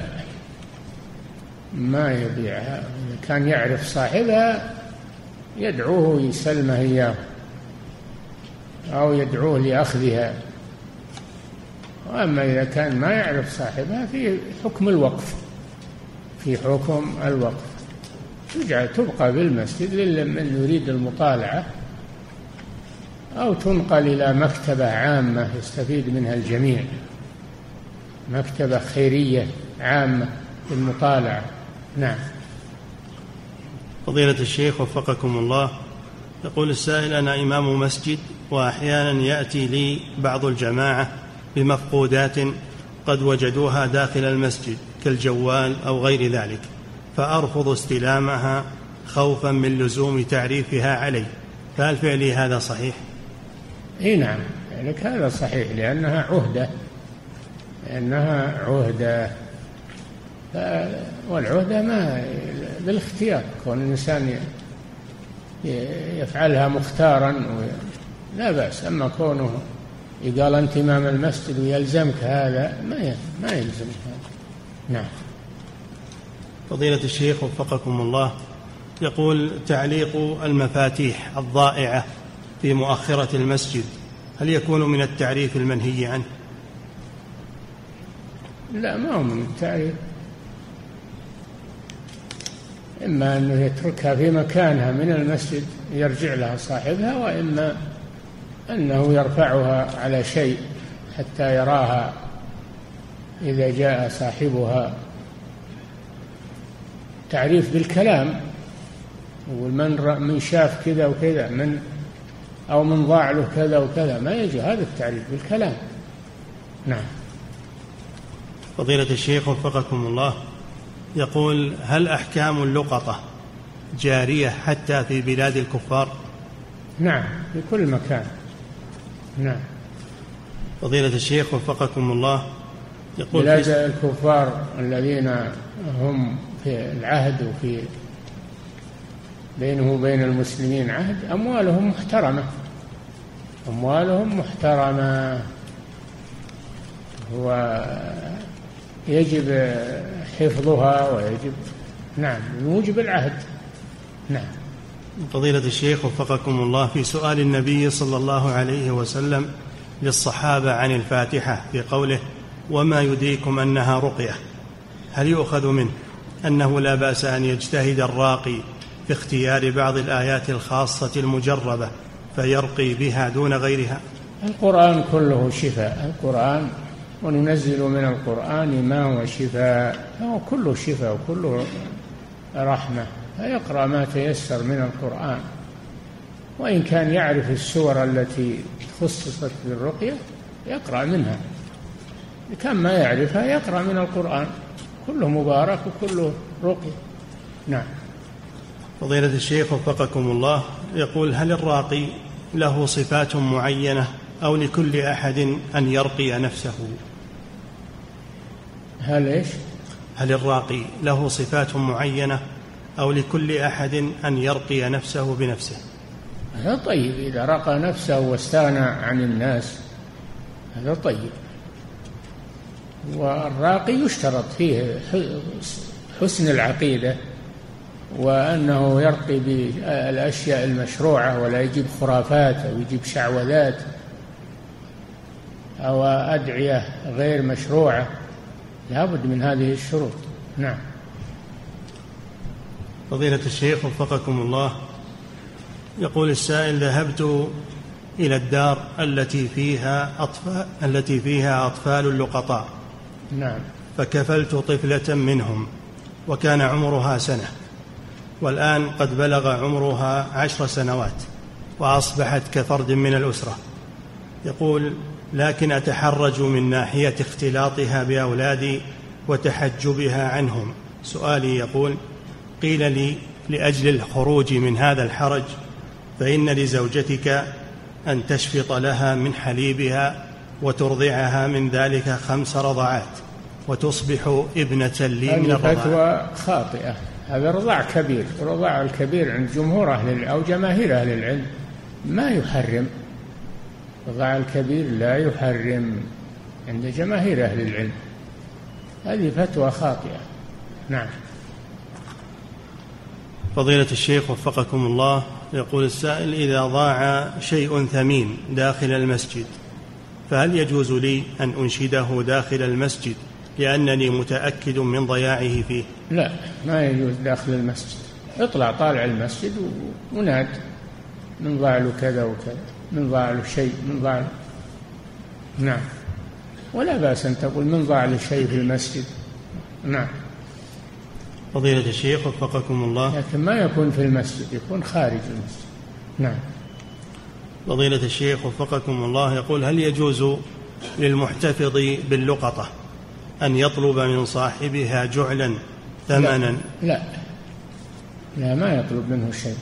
ما يبيعها. إذا كان يعرف صاحبها يدعوه يسلمه إياه أو يدعوه لأخذها، وأما إذا كان ما يعرف صاحبها في حكم الوقف، في حكم الوقف تجعل تبقى بالمسجد لمن يريد المطالعة، أو تنقل إلى مكتبة عامة يستفيد منها الجميع، مكتبة خيرية عامة للمطالعة. نعم. فضيلة الشيخ وفقكم الله، يقول السائل: أنا إمام مسجد وأحيانا يأتي لي بعض الجماعة بمفقودات قد وجدوها داخل المسجد كالجوال أو غير ذلك، فأرفض استلامها خوفا من لزوم تعريفها علي، فهل فعلي هذا صحيح؟ إيه نعم، لك هذا صحيح، لأنها عهدة، لأنها عهدة، والعهدة ما بالاختيار، كون الإنسان يفعلها مختارا لا بأس، أما كونه يقال أنت إمام المسجد ويلزمك هذا ما ما يلزمك هذا. نعم. فضيلة الشيخ وفقكم الله، يقول: تعليق المفاتيح الضائعة في مؤخرة المسجد هل يكون من التعريف المنهي عنه؟ لا، ما هو من التعريف، إما أنه يتركها في مكانها من المسجد يرجع لها صاحبها، وإما أنه يرفعها على شيء حتى يراها إذا جاء صاحبها. تعريف بالكلام، ومن من شاف كذا وكذا، من أو من ضاع له كذا وكذا، ما يجي هذا التعريف بالكلام. نعم. فضيلة الشيخ وفقكم الله، يقول: هل أحكام اللقطة جارية حتى في بلاد الكفار؟ نعم، في كل مكان. نعم. فضيلة الشيخ وفقكم الله، بلاد الكفار الذين هم في العهد وفي بينه وبين المسلمين عهد أموالهم محترمة، أموالهم محترمة، ويجب حفظها ويجب نعم موجب العهد. نعم. فضيلة الشيخ وفقكم الله، في سؤال النبي صلى الله عليه وسلم للصحابة عن الفاتحة في قوله وما يدريكم أنها رقية، هل يؤخذ منه أنه لا بأس أن يجتهد الراقي في اختيار بعض الآيات الخاصة المجربة فيرقي بها دون غيرها؟ القرآن كله شفاء، القرآن وننزل من القرآن ما هو شفاء، هو كله شفاء وكله رحمة، فيقرأ ما تيسر من القرآن، وإن كان يعرف السور التي خصصت بالرقية يقرأ منها، كان ما يعرفها يقرأ من القرآن، كله مبارك وكله رقية. نعم. فضيلة الشيخ وفقكم الله، يقول هل الراقي له صفات معينة أو لكل أحد أن يرقي نفسه؟ هل إيش؟ هل الراقي له صفات معينة أو لكل أحد أن يرقي نفسه بنفسه؟ هذا طيب، إذا رقى نفسه واستغنى عن الناس هذا طيب. والراقي يشترط فيه حسن العقيدة، وأنه يرقي بالأشياء المشروعة ولا يجيب خرافات أو يجيب شعوذات أو أدعية غير مشروعة، لابد من هذه الشروط. نعم. فضيلة الشيخ وفقكم الله، يقول السائل ذهبت إلى الدار التي فيها أطفال التي فيها أطفال اللقطاء. نعم. فكفلت طفلة منهم وكان عمرها سنة، والآن قد بلغ عمرها عشر سنوات وأصبحت كفرد من الأسرة. يقول لكن أتحرج من ناحية اختلاطها بأولادي وتحجبها عنهم. سؤالي يقول قيل لي لأجل الخروج من هذا الحرج فإن لزوجتك أن تشفط لها من حليبها وترضعها من ذلك خمس رضعات وتصبح ابنة لي من الرضاعة. هذه فتوى خاطئة، هذا رضاع كبير، رضاع الكبير عند جمهور أهل العلم أو جماهير أهل العلم ما يحرم، رضاع الكبير لا يحرم عند جماهير أهل العلم، هذه فتوى خاطئة. نعم. فضيلة الشيخ وفقكم الله، يقول السائل إذا ضاع شيء ثمين داخل المسجد فهل يجوز لي أن أنشده داخل المسجد لأنني متأكد من ضياعه فيه؟ لا، ما يجوز داخل المسجد، اطلع طالع المسجد وناد من ضاع له كذا وكذا، من ضاع له شيء، من ضاع له. نعم. ولا بأس أن تقول من ضاع له شيء في المسجد. نعم. فضيلة الشيخ وفقكم الله، لكن ما يكون في المسجد، يكون خارج المسجد. نعم. فضيلة الشيخ وفقكم الله، يقول هل يجوز للمحتفظ باللقطة أن يطلب من صاحبها جعلا ثمنا؟ لا لا, لا ما يطلب منه شيء.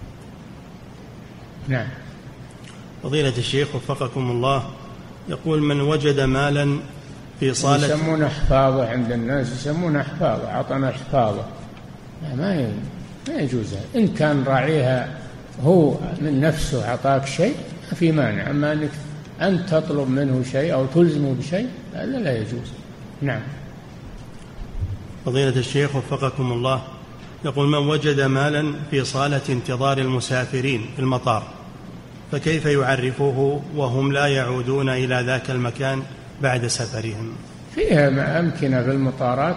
نعم. فضيلة الشيخ وفقكم الله، يقول من وجد مالا في صالة، يسمونه حفاظة عند الناس، يسمونه حفاظة، عطنا حفاظة، ما ما يجوز. إن كان راعيها هو من نفسه أعطاك شيء ما في مانع، أما أنك أن تطلب منه شيء أو تلزمه بشيء هذا لا يجوز. نعم. فضيلة الشيخ وفقكم الله، يقول من وجد مالا في صالة انتظار المسافرين في المطار فكيف يعرفوه وهم لا يعودون إلى ذاك المكان بعد سفرهم؟ فيها أمكنة في المطارات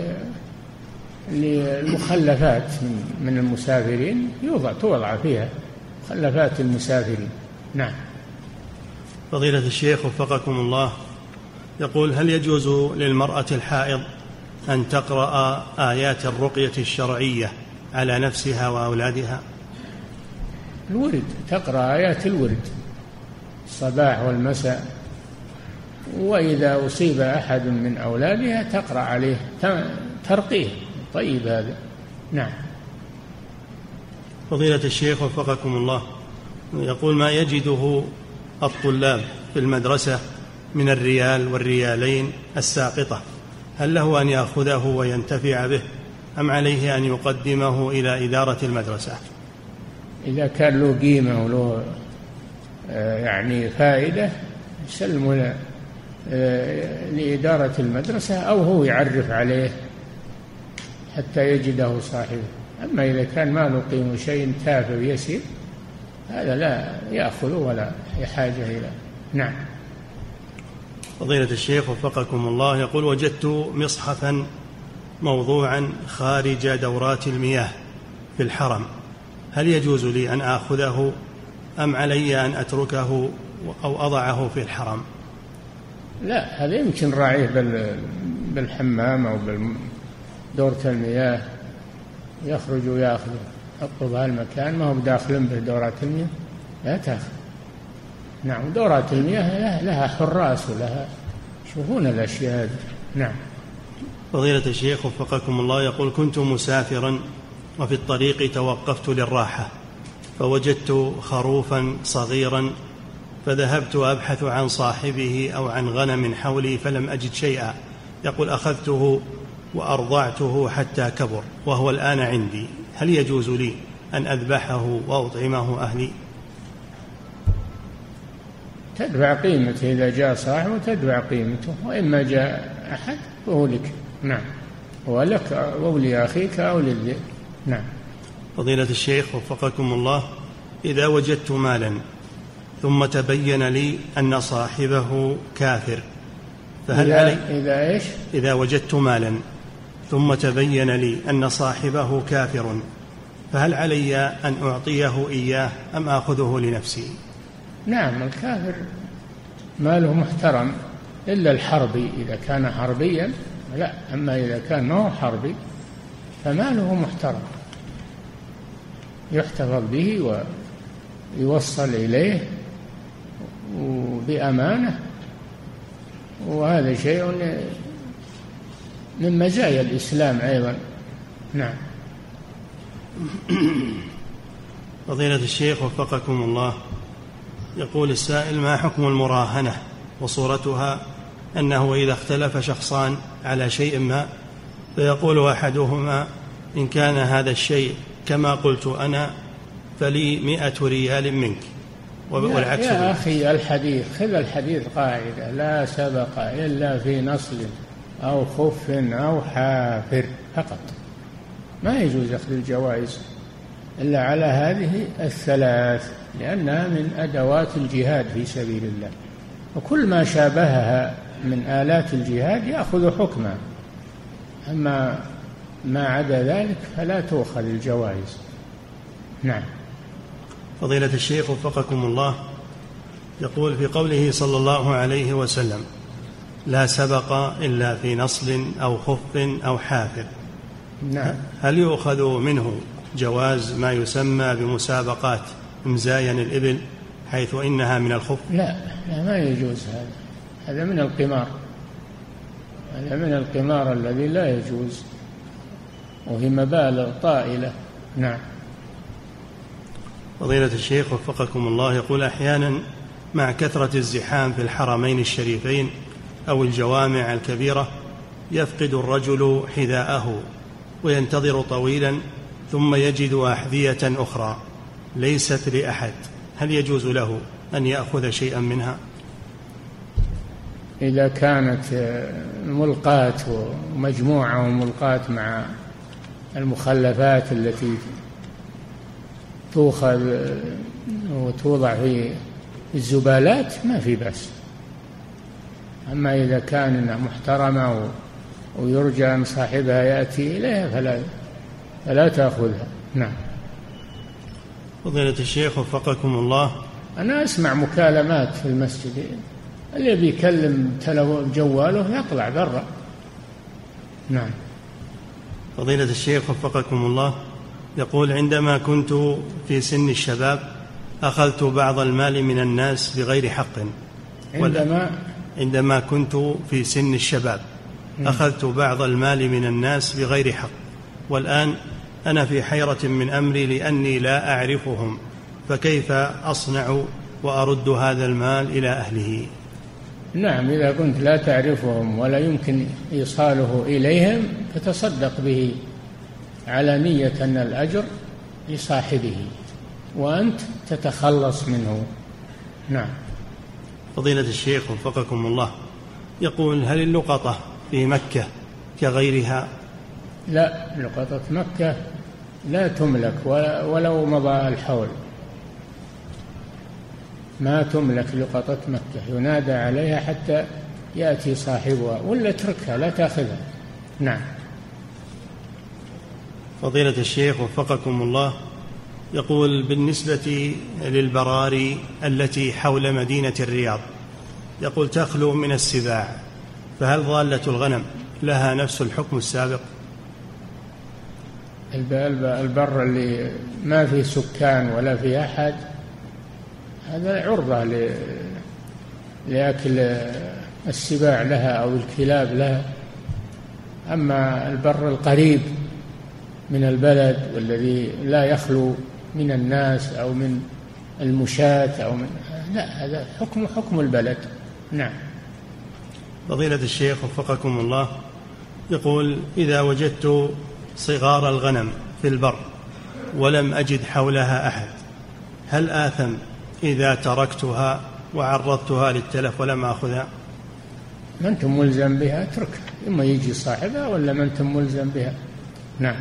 للمخلفات من المسافرين، يوضع توضع فيها مخلفات المسافرين. نعم. فضيلة الشيخ وفقكم الله، يقول هل يجوز للمرأة الحائض أن تقرأ آيات الرقية الشرعية على نفسها وأولادها؟ الورد، تقرأ آيات الورد الصباح والمساء، وإذا أصيب أحد من أولادها تقرأ عليه ترقيه. طيب هذا. نعم. فضيلة الشيخ وفقكم الله، يقول ما يجده الطلاب في المدرسة من الريال والريالين الساقطة، هل له أن يأخذه وينتفع به أم عليه أن يقدمه إلى إدارة المدرسة؟ إذا كان له قيمة وله يعني فائدة سلمه لإدارة المدرسة أو هو يعرف عليه حتى يجده صاحبه. أما إذا كان ما له قيمة شيء تافه ويسير هذا لا يأخذه ولا حاجة إلى. نعم. فضيلة الشيخ وفقكم الله، يقول: وجدت مصحفا موضوعا خارج دورات المياه في الحرم، هل يجوز لي أن آخذه أم علي أن أتركه أو أضعه في الحرم؟ لا، هذا يمكن راعيه بالحمام أو بدورة المياه يخرج ويأخذه، حطه بهالمكان، ما هو بداخل به دورات المياه لا تأخذ. نعم، دورات المياه لها حراس ولها يشوفون الأشياء هذه. نعم. فضيلة الشيخ وفقكم الله، يقول: كنت مسافرا وفي الطريق توقفت للراحة فوجدت خروفا صغيرا فذهبت أبحث عن صاحبه أو عن غنم حولي فلم أجد شيئا. يقول: أخذته وأرضعته حتى كبر وهو الآن عندي، هل يجوز لي أن أذبحه وأطعمه أهلي؟ تدفع قيمته إذا جاء صاحبه، تدفع قيمته، وإما جاء أحد فهو لك. نعم، هو لك أو لأخيك أو للذئب. نعم. فضيلة الشيخ وفقكم الله، إذا وجدت مالا ثم تبين لي أن صاحبه كافر فهل إذا, علي إذا إيش؟ إذا وجدت مالا ثم تبين لي أن صاحبه كافر فهل علي أن أعطيه إياه أم آخذه لنفسي؟ نعم، الكافر ماله محترم إلا الحربي، إذا كان حربيا لا، أما إذا كان ما هو حربي فماله محترم يحتفظ به ويوصل إليه بأمانة، وهذا شيء من مزايا الإسلام أيضا. نعم. فضيلة الشيخ وفقكم الله، يقول السائل: ما حكم المراهنة وصورتها أنه إذا اختلف شخصان على شيء ما فيقول أحدهما: إن كان هذا الشيء كما قلت أنا فلي مئة ريال منك، والعكس. يا, يا أخي، الحديث خذ الحديث قاعدة: لا سبق إلا في نصل أو خف أو حافر فقط، ما يجوز أخذ الجوائز إلا على هذه الثلاث، لأنها من أدوات الجهاد في سبيل الله، وكل ما شابهها من آلات الجهاد يأخذ حكمها، أما ما عدا ذلك فلا تؤخذ الجوائز. نعم. فضيلة الشيخ وفقكم الله، يقول: في قوله صلى الله عليه وسلم: لا سبق إلا في نصل أو خف أو حافر، نعم، هل يؤخذ منه جواز ما يسمى بمسابقات مزاين الإبل حيث إنها من الخف؟ لا, لا ما يجوز هذا، هذا من القمار، هذا من القمار الذي لا يجوز، وهي مبالغ طائلة. نعم. فضيلة الشيخ وفقكم الله، يقول: أحيانا مع كثرة الزحام في الحرمين الشريفين أو الجوامع الكبيرة يفقد الرجل حذاءه وينتظر طويلا ثم يجد أحذية أخرى ليست لأحد، هل يجوز له أن يأخذ شيئا منها؟ إذا كانت ملقاة ومجموعة وملقاة مع المخلفات التي تؤخذ وتوضع في الزبالات ما في بأس، أما إذا كان محترمة ويرجى أن صاحبها يأتي إليها فلا, فلا تأخذها. نعم. فضيلة الشيخ وفقكم الله، أنا أسمع مكالمات في المسجد، اللي بيكلم جواله يطلع برا. نعم. فضيلة الشيخ وفقكم الله، يقول: عندما كنت في سن الشباب أخذت بعض المال من الناس بغير حق. عندما عندما كنت في سن الشباب أخذت بعض المال من الناس بغير حق، والآن أنا في حيرة من أمري لأني لا أعرفهم، فكيف أصنع وأرد هذا المال إلى أهله؟ نعم، إذا كنت لا تعرفهم ولا يمكن إيصاله إليهم فتصدق به على نية أن الأجر لصاحبه وأنت تتخلص منه. نعم. فضيلة الشيخ وفقكم الله، يقول: هل اللقطة في مكة كغيرها؟ لا، لقطة مكة لا تملك ولو مضى الحول، ما تملك لقطة مكة، ينادى عليها حتى يأتي صاحبها، ولا اتركها لا تأخذها. نعم. فضيلة الشيخ وفقكم الله، يقول: بالنسبة للبراري التي حول مدينة الرياض، يقول تخلو من السباع، فهل ضالة الغنم لها نفس الحكم السابق؟ البر اللي ما فيه سكان ولا فيه أحد هذا عرضة لأكل السباع لها أو الكلاب لها. أما البر القريب من البلد والذي لا يخلو من الناس أو من المشاة أو من لا، هذا حكم حكم البلد. نعم. فضيلة الشيخ وفقكم الله، يقول: إذا وجدت صغار الغنم في البر ولم أجد حولها أحد، هل آثم إذا تركتها وعرضتها للتلف ولم أخذها؟ ما أنتم ملزم بها، اتركها، إما يجي صاحبها ولا ما أنتم ملزم بها. نعم.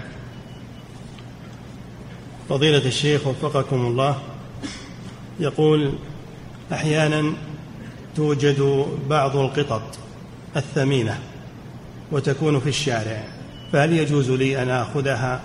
فضيلة الشيخ وفقكم الله، يقول: أحيانا توجد بعض القطط الثمينة وتكون في الشارع، فهل يجوز لي أن أخذها؟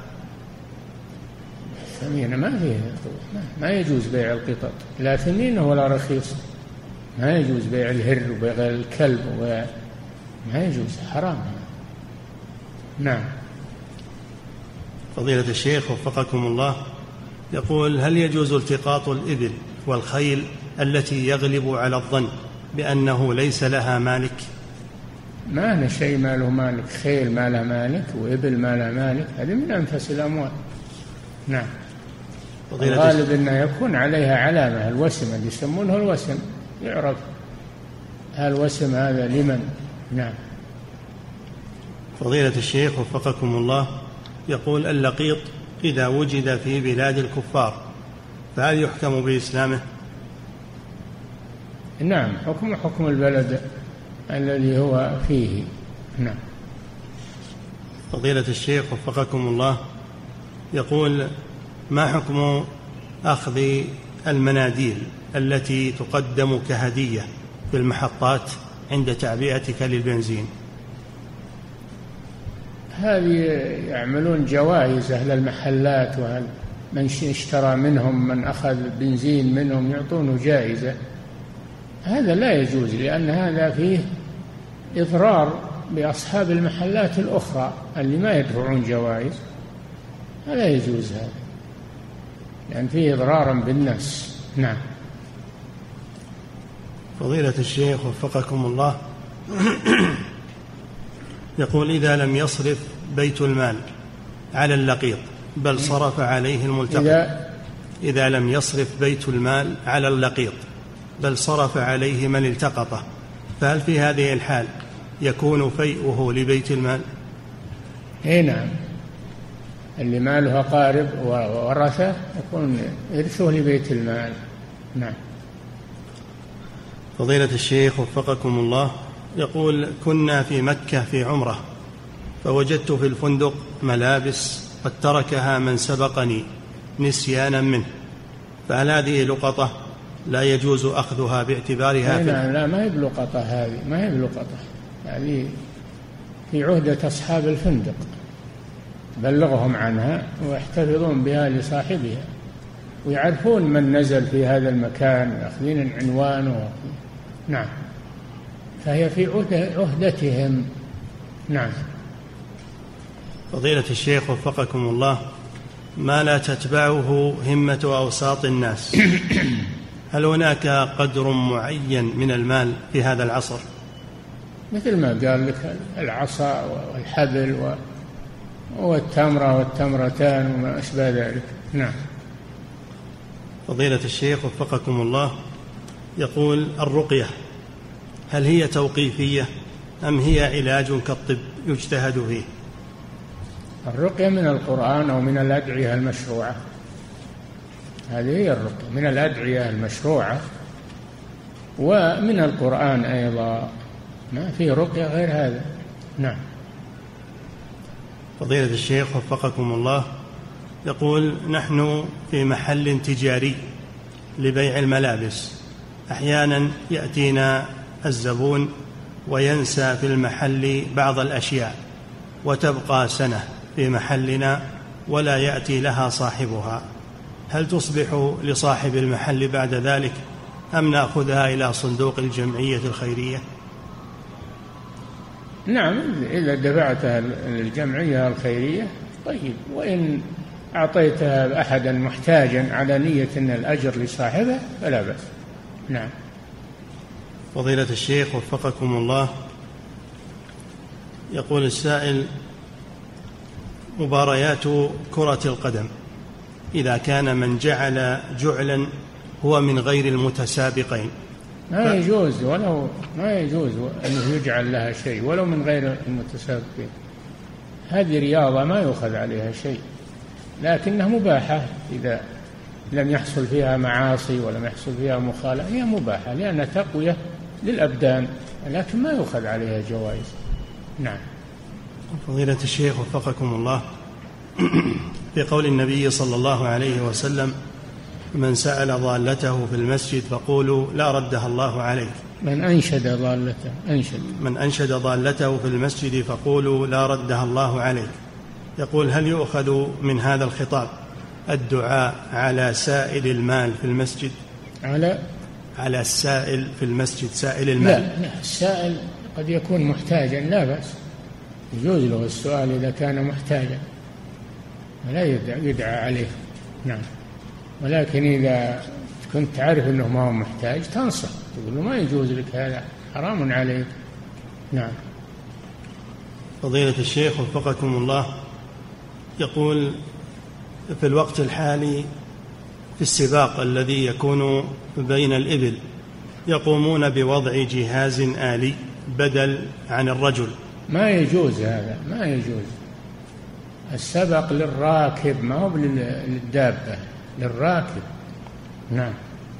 ثمينة ما فيه، ما يجوز بيع القطط، لا ثمينة ولا رخيصة، ما يجوز بيع الهر وبيع الكلب وبيع، ما يجوز، حرام. نعم. فضيلة الشيخ وفقكم الله، يقول: هل يجوز التقاط الإبل والخيل التي يغلب على الظن بأنه ليس لها مالك؟ ما هنا شيء ما له مالك، خيل ما له مالك وإبل ما له مالك، هذه من أنفس الأموال. نعم. الغالب أنه يكون عليها علامة، الوسم اللي يسمونه الوسم، يعرف الوسم هذا لمن. نعم. فضيلة الشيخ وفقكم الله، يقول: اللقيط إذا وجد في بلاد الكفار فهل يحكم بإسلامه؟ نعم، حكم حكم البلد الذي هو فيه. نعم. فضيلة الشيخ وفقكم الله، يقول: ما حكم أخذ المناديل التي تقدم كهدية في المحطات عند تعبئتك للبنزين؟ هذه يعملون جوائز أهل المحلات، وهل من اشترى منهم، من أخذ بنزين منهم يعطونه جائزة. هذا لا يجوز، لأن هذا فيه إضرار بأصحاب المحلات الأخرى اللي ما يدفعون جوائز، لا يجوز هذا، لأن فيه إضرارا بالناس. نعم. فضيلة الشيخ وفقكم الله، يقول: إذا لم يصرف بيت المال على اللقيط بل صرف عليه الملتقط، إذا, إذا لم يصرف بيت المال على اللقيط بل صرف عليه من التقطه، فهل في هذه الحال يكون فيئه لبيت المال؟ اي نعم، اللي ماله قارب وورثه يكون إرثه لبيت المال. نعم. فضيلة الشيخ وفقكم الله، يقول: كنا في مكة في عمرة فوجدت في الفندق ملابس قد تركها من سبقني نسيانا منه، فهل هذه لقطة لا يجوز أخذها باعتبارها؟ لا, لا ما هي بلقطة، هذه ما هي بلقطة، هذه في عهدة أصحاب الفندق، بلغهم عنها ويحتفظون بها لصاحبها، ويعرفون من نزل في هذا المكان ويأخذين عنوانه. نعم. فهي في عهدتهم. نعم. فضيلة الشيخ وفقكم الله، ما لا تتبعه همة أوساط الناس، هل هناك قدر معين من المال في هذا العصر؟ مثل ما قال لك العصا والحبل والتمرة والتمرتان وما أشبه ذلك. نعم. فضيلة الشيخ وفقكم الله، يقول: الرقية هل هي توقيفية أم هي علاج كالطب يجتهد فيه؟ الرقية من القرآن أو من الأدعية المشروعة، هذه هي الرقية من الأدعية المشروعة ومن القرآن أيضا، ما في رقية غير هذا. نعم. فضيلة الشيخ وفقكم الله، يقول: نحن في محل تجاري لبيع الملابس، أحيانا يأتينا الزبون وينسى في المحل بعض الأشياء وتبقى سنة في محلنا ولا يأتي لها صاحبها، هل تصبح لصاحب المحل بعد ذلك أم نأخذها إلى صندوق الجمعية الخيرية؟ نعم، إذا دفعتها الجمعية الخيرية طيب، وإن أعطيتها أحدا محتاجا على نية أن الأجر لصاحبه فلا بأس. نعم. فضيلة الشيخ وفقكم الله، يقول السائل: مباريات كرة القدم إذا كان من جعل جعلا هو من غير المتسابقين ما يجوز، ولو ما يجوز أنه يجعل لها شيء ولو من غير المتسابقين، هذه رياضة ما يؤخذ عليها شيء، لكنها مباحة إذا لم يحصل فيها معاصي ولم يحصل فيها مخالفة، هي مباحة لأنها تقوية للأبدان، لكن ما يؤخذ عليها جوائز. نعم. فضيلة الشيخ وفقكم الله، في قول النبي صلى الله عليه وسلم: من سأل ضالته في المسجد فقولوا لا ردها الله عليك. من أنشد ضالته أنشد من أنشد ضالته في المسجد فقولوا لا ردها الله عليك. يقول: هل يؤخذ من هذا الخطاب الدعاء على سائل المال في المسجد؟ على على السائل في المسجد، سائل المال. لا, لا السائل قد يكون محتاجا، لا بأس، يجوز له السؤال إذا كان محتاجا ولا يدعى عليه. نعم. ولكن إذا كنت تعرف أنه ما هو محتاج تنصح، تقول له ما يجوز لك هذا، حرام عليك. نعم. فضيلة الشيخ وفقكم الله، يقول: في الوقت الحالي في السباق الذي يكون بين الإبل يقومون بوضع جهاز آلي بدل عن الرجل، ما يجوز هذا، ما يجوز. السبق للراكب ما هو للدابة، للراكب. نعم.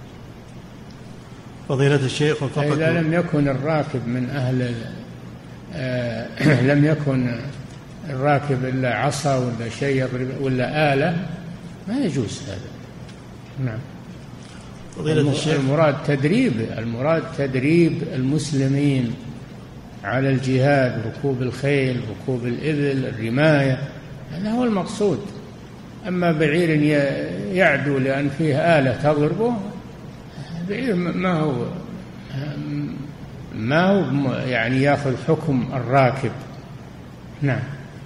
فضيلة الشيخ وفقكم، إذا لم يكن الراكب من أهل آه لم يكن الراكب إلا عصا ولا شيء ولا آلة ما يجوز هذا. نعم. فضيلة الشيخ، المراد تدريب المراد تدريب المسلمين على الجهاد، ركوب الخيل، ركوب الإبل، الرماية، هذا هو المقصود. أما بعير يعدو لأن فيه آلة تضربه، بعير ما هو ما هو يعني يأخذ حكم الراكب. نعم.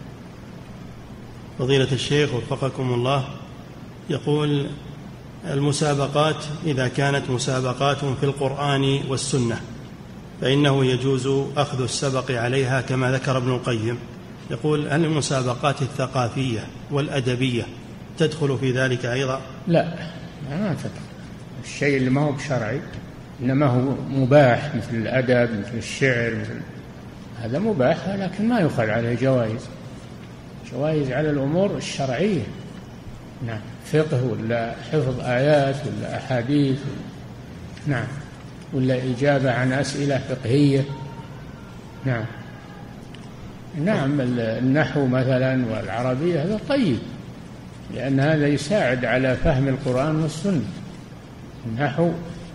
فضيلة الشيخ وفقكم الله، يقول: المسابقات إذا كانت مسابقات في القرآن والسنة فإنه يجوز أخذ السبق عليها كما ذكر ابن القيم. يقول: هل المسابقات الثقافية والأدبية تدخل في ذلك أيضا؟ لا، ما تدخل. الشيء اللي ما هو بشرعي إنما هو مباح، مثل الأدب، مثل الشعر، مثل هذا مباح، لكن ما يؤخذ عليه جوائز. جوائز على الأمور الشرعية. نعم. فقه ولا حفظ آيات ولا أحاديث. نعم. ولا إجابة عن أسئلة فقهية. نعم. نعم. النحو مثلا والعربية هذا طيب، لأن هذا يساعد على فهم القرآن والسنة. النحو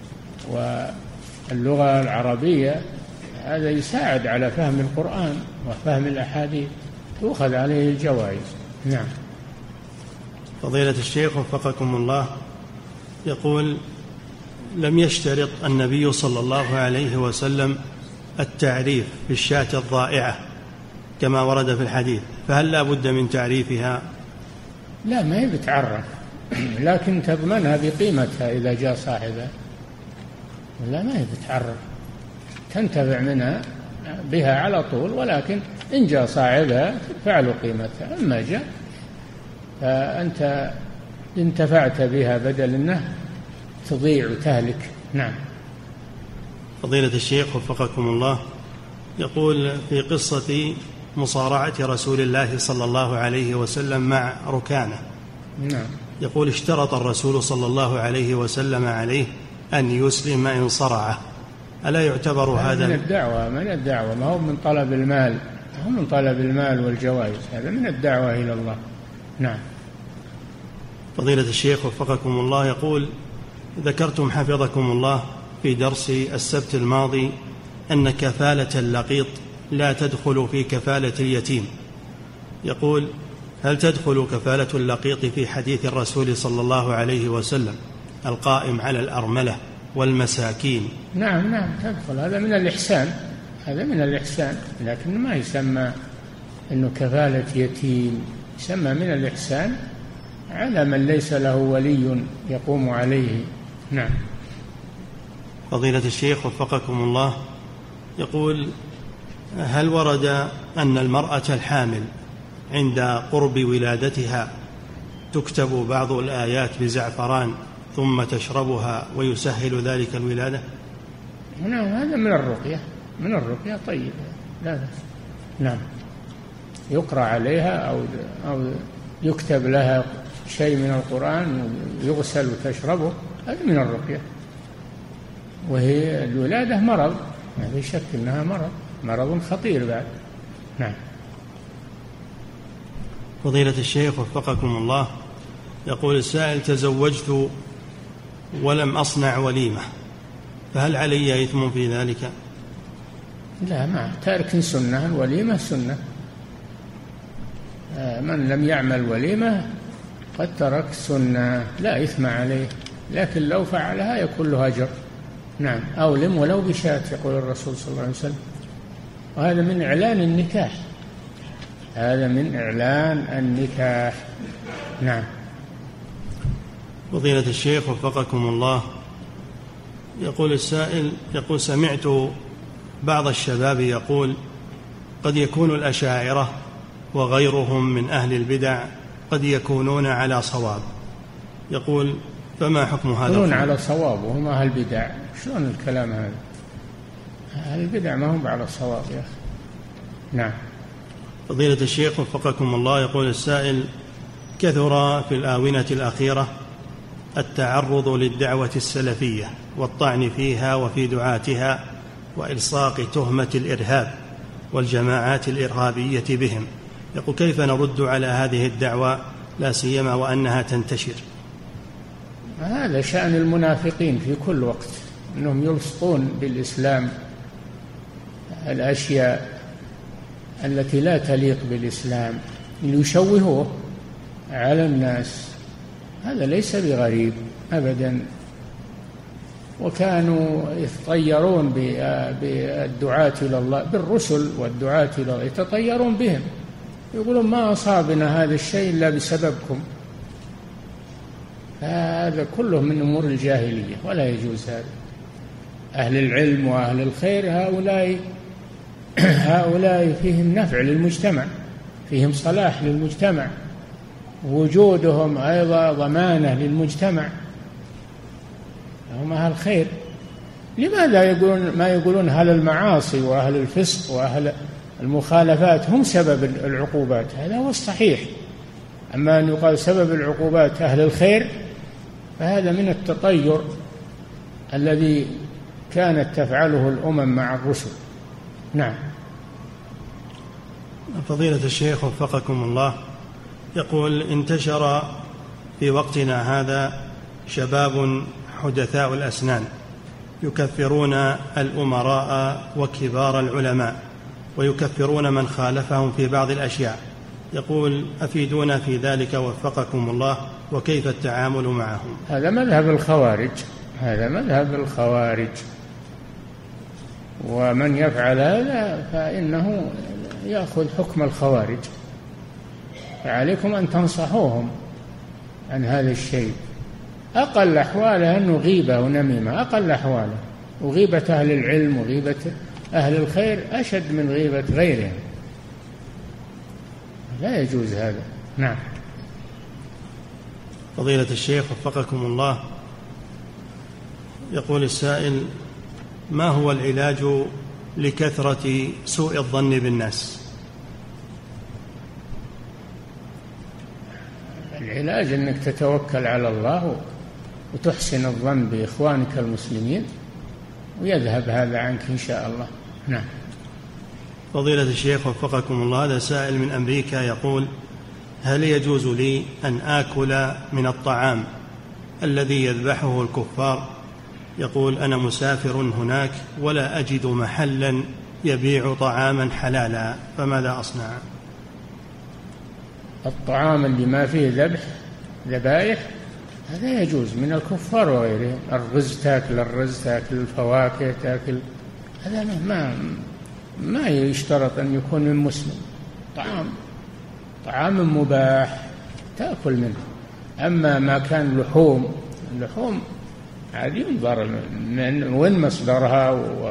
واللغة العربية هذا يساعد على فهم القرآن وفهم الأحاديث، تؤخذ عليه الجوائز. نعم. فضيلة الشيخ وفقكم الله، يقول: لم يشترط النبي صلى الله عليه وسلم التعريف بالشاة الضائعة كما ورد في الحديث، فهل لا بد من تعريفها؟ لا، ما هي بتعرف، لكن تضمنها بقيمتها إذا جاء صاحبها. لا، ما هي بتعرف، تنتفع منها بها على طول، ولكن إن جاء صاحبها فعلوا قيمتها. أما جاء فأنت انتفعت بها بدل أنه تضيع وتهلك. نعم. فضيلة الشيخ وفقكم الله، يقول في قصة مصارعة رسول الله صلى الله عليه وسلم مع ركانة، نعم. يقول اشترط الرسول صلى الله عليه وسلم عليه أن يسلم إن صرعه، ألا يعتبر هذا من الدعوة؟ من الدعوة، ما هو من طلب المال، هو من طلب المال والجوائز، هذا من الدعوة إلى الله. نعم. فضيلة الشيخ وفقكم الله، يقول ذكرتم حفظكم الله في درس السبت الماضي أن كفالة اللقيط لا تدخل في كفالة اليتيم، يقول هل تدخل كفالة اللقيط في حديث الرسول صلى الله عليه وسلم القائم على الأرملة والمساكين؟ نعم نعم تدخل، هذا من الإحسان، هذا من الإحسان، لكن ما يسمى إنه كفالة يتيم، يسمى من الإحسان على من ليس له ولي يقوم عليه. نعم. فضيلة الشيخ وفقكم الله، يقول هل ورد أن المرأة الحامل عند قرب ولادتها تكتب بعض الآيات بزعفران ثم تشربها ويسهل ذلك الولادة؟ نعم، هذا من الرقية، من الرقية. طيب، لا بأس. نعم، يقرأ عليها أو أو يكتب لها شيء من القرآن ويغسل وتشربه، هذا من الرقية. وهي الولادة مرض، ما في شك أنها مرض، مرض خطير بعد. نعم. فضيلة الشيخ وفقكم الله، يقول السائل تزوجت ولم أصنع وليمة، فهل علي إثم في ذلك؟ لا، ما تارك سنة، الوليمة سنة، من لم يعمل وليمة قد ترك سنة، لا إثم عليه، لكن لو فعلها يكون له أجر. نعم، أولم ولو بشاة، يقول الرسول صلى الله عليه وسلم، وهذا من إعلان النكاح، هذا من إعلان النكاح. نعم. فضيلة الشيخ وفقكم الله، يقول السائل، يقول سمعت بعض الشباب يقول قد يكون الأشاعرة وغيرهم من أهل البدع قد يكونون على صواب، يقول فما حكم هذا؟ يكونون على صواب وهم أهل البدع، شلون الكلام هذا؟ أهل البدع ما هم على صواب يا أخي. نعم. فضيلة الشيخ وفقكم الله، يقول السائل كثر في الآونة الأخيرة التعرض للدعوة السلفية والطعن فيها وفي دعاتها وإلصاق تهمة الإرهاب والجماعات الإرهابية بهم، يقول كيف نرد على هذه الدعوة لا سيما وأنها تنتشر؟ هذا شأن المنافقين في كل وقت، أنهم يلصقون بالإسلام الأشياء التي لا تليق بالإسلام ليشوهوه على الناس، هذا ليس بغريب أبدا. وكانوا يتطيرون بالدعاة إلى الله، بالرسل والدعاة إلى الله، يتطيرون بهم، يقولون ما أصابنا هذا الشيء إلا بسببكم. هذا كله من أمور الجاهلية ولا يجوز هذا. أهل العلم وأهل الخير هؤلاء هؤلاء فيهم نفع للمجتمع، فيهم صلاح للمجتمع، وجودهم أيضا ضمانة للمجتمع، هم أهل خير. لماذا يقولون ما يقولون أهل المعاصي وأهل الفسق وأهل المخالفات هم سبب العقوبات؟ هذا هو الصحيح. أما أن يقال سبب العقوبات أهل الخير فهذا من التطير الذي كانت تفعله الأمم مع الرسل. نعم. فضيلة الشيخ وفقكم الله، يقول انتشر في وقتنا هذا شباب حدثاء الأسنان يكفرون الأمراء وكبار العلماء ويكفرون من خالفهم في بعض الأشياء، يقول أفيدونا في ذلك وفقكم الله، وكيف التعامل معهم؟ هذا مذهب الخوارج، هذا مذهب الخوارج، ومن يفعل هذا فإنه يأخذ حكم الخوارج، فعليكم أن تنصحوهم عن هذا الشيء. أقل أحواله أنه غيبة ونميمة، أقل أحواله، وغيبة أهل العلم وغيبة أهل الخير أشد من غيبة غيرهم، لا يجوز هذا. نعم. فضيلة الشيخ وفقكم الله، يقول السائل ما هو العلاج لكثرة سوء الظن بالناس؟ العلاج أنك تتوكل على الله وتحسن الظن بإخوانك المسلمين ويذهب هذا عنك إن شاء الله. نعم. فضيلة الشيخ وفقكم الله، هذا سائل من أمريكا يقول: هل يجوز لي أن آكل من الطعام الذي يذبحه الكفار؟ يقول: أنا مسافر هناك ولا أجد محلا يبيع طعاما حلالا، فماذا أصنع؟ الطعام اللي ما فيه ذبح ذبائح هذا يجوز من الكفار وغيرهم. الرز، تاكل الرز، تاكل الفواكه، تاكل هذا ما ما يشترط أن يكون من مسلم. طعام طعام مباح تأكل منه. أما ما كان لحوم، اللحوم عاد ينظر من وين مصدرها،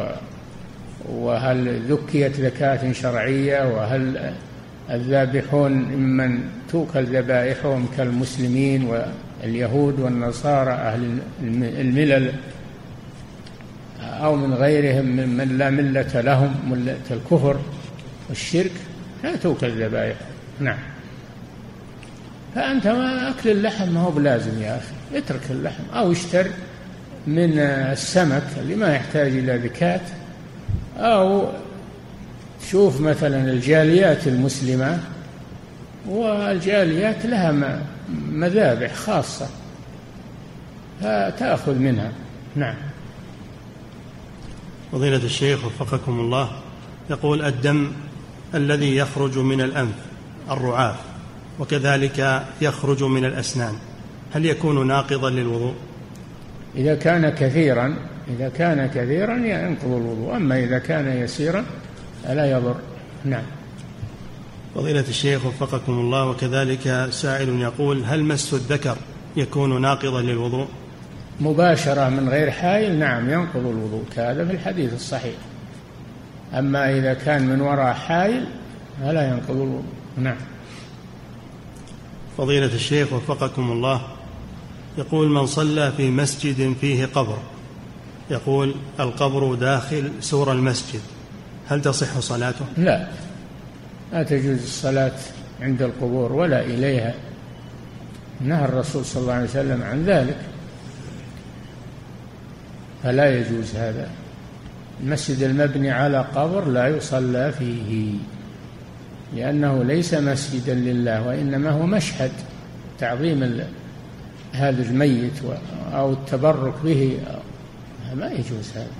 وهل ذكيت زكاة شرعية، وهل الذابحون ممن تؤكل ذبائحهم كالمسلمين واليهود والنصارى أهل الملل، أو من غيرهم ممن لا ملة لهم، ملة الكفر والشرك، لا تؤكل ذبائح. نعم. فأنت ما أكل اللحم ما هو بلازم يا أخي، اترك اللحم أو اشتر من السمك اللي ما يحتاج إلى ذكاة، أو شوف مثلا الجاليات المسلمة، والجاليات لها مذابح خاصة فتأخذ منها. نعم. فضيلة الشيخ وفقكم الله، يقول: الدم الذي يخرج من الأنف الرعاف وكذلك يخرج من الأسنان هل يكون ناقضا للوضوء؟ إذا كان كثيرا إذا كان كثيرا ينقض الوضوء، أما إذا كان يسيرا فلا يضر. نعم. فضيلة الشيخ وفقكم الله، وكذلك سائل يقول: هل مس الذكر يكون ناقضا للوضوء؟ مباشرة من غير حائل نعم ينقض الوضوء، كهذا في الحديث الصحيح. أما إذا كان من وراء حائل فلا ينقض الوضوء. نعم. فضيلة الشيخ وفقكم الله، يقول: من صلى في مسجد فيه قبر، يقول القبر داخل سور المسجد، هل تصح صلاته؟ لا، لا تجوز الصلاة عند القبور ولا إليها، نهى الرسول صلى الله عليه وسلم عن ذلك، فلا يجوز هذا. المسجد المبني على قبر لا يصلى فيه، لأنه ليس مسجدا لله، وإنما هو مشهد تعظيم هذا الميت أو التبرك به، ما يجوز هذا.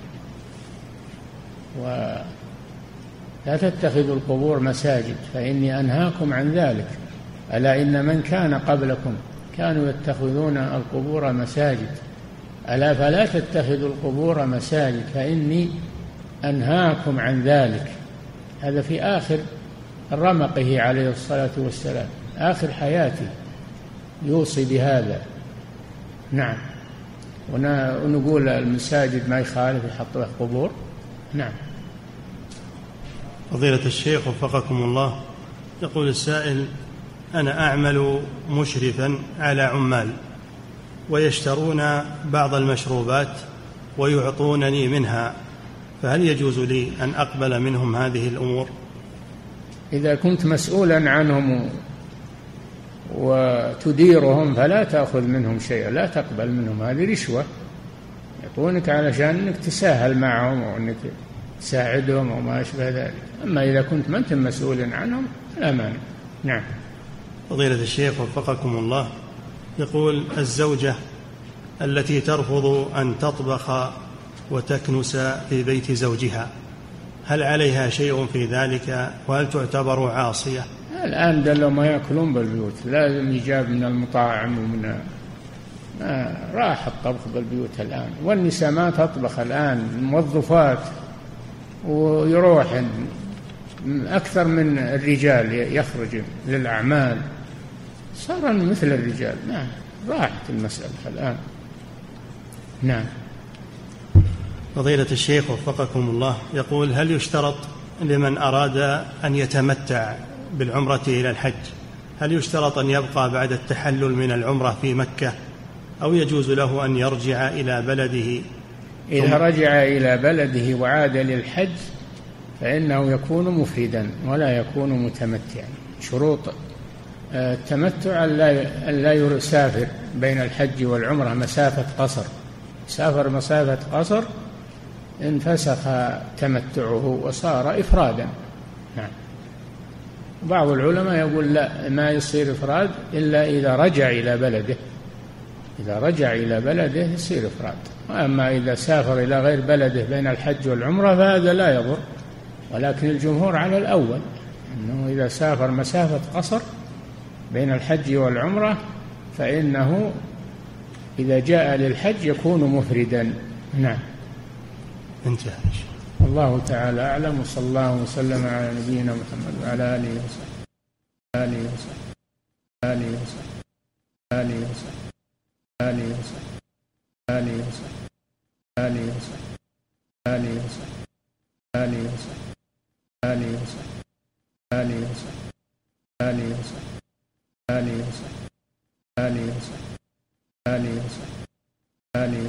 ولا تتخذوا القبور مساجد فإني أنهاكم عن ذلك، ألا إن من كان قبلكم كانوا يتخذون القبور مساجد، ألا فلا تتخذوا القبور مساجد فإني أنهاكم عن ذلك. هذا في آخر رمقه عليه الصلاة والسلام، آخر حياته يوصي بهذا. نعم. ونقول المساجد ما يخالف يحط له قبور. نعم. فضيلة الشيخ وفقكم الله، يقول السائل: أنا أعمل مشرفا على عمال ويشترون بعض المشروبات ويعطونني منها، فهل يجوز لي أن أقبل منهم هذه الأمور؟ إذا كنت مسؤولا عنهم وتديرهم فلا تأخذ منهم شيئا، لا تقبل منهم، هذه رشوة يعطونك علشان أنك تساهل معهم وأنك تساعدهم وما أشبه ذلك. أما إذا كنت ما أنت مسؤول عنهم لا مانع. نعم. فضيلة الشيخ وفقكم الله، يقول: الزوجة التي ترفض أن تطبخ وتكنس في بيت زوجها، هل عليها شيء في ذلك، وهل تعتبر عاصية؟ الآن دلوا ما يأكلون بالبيوت، لازم يجاب من المطاعم ومن ما راح الطبخ بالبيوت الآن، والنساء ما تطبخ الآن، الموظفات، ويروح أكثر من الرجال يخرج للأعمال، صار مثل الرجال. نعم، راحت المسألة الآن. نعم. فضيلة الشيخ وفقكم الله، يقول: هل يشترط لمن أراد أن يتمتع بالعمرة إلى الحج، هل يشترط أن يبقى بعد التحلل من العمرة في مكة، أو يجوز له أن يرجع إلى بلده إذا رجع إلى بلده وعاد للحج فإنه يكون مفردا ولا يكون متمتعا. شروط التمتع أن لا يسافر بين الحج والعمرة مسافة قصر، سافر مسافة قصر انفسخ تمتعه وصار إفرادا. نعم. بعض العلماء يقول لا، ما يصير إفراد إلا إذا رجع إلى بلده، إذا رجع إلى بلده يصير إفراد. أما إذا سافر إلى غير بلده بين الحج والعمرة فهذا لا يضر، ولكن الجمهور على الأول أنه إذا سافر مسافة قصر بين الحج والعمرة فإنه إذا جاء للحج يكون مفردا. نعم. انتهى. الله تعالى أعلم، وصلى الله وسلم على نبينا محمد وعلى آله وصحبه آله وصحبه آله وصحبه آله وصحبه آله وصحبه آله وصحبه آله وصحبه آله وصحبه آله وصحبه آله وصحبه آله وصحبه آله وصحبه آله وصحبه آله وصحبه آله وصحبه آله وصحبه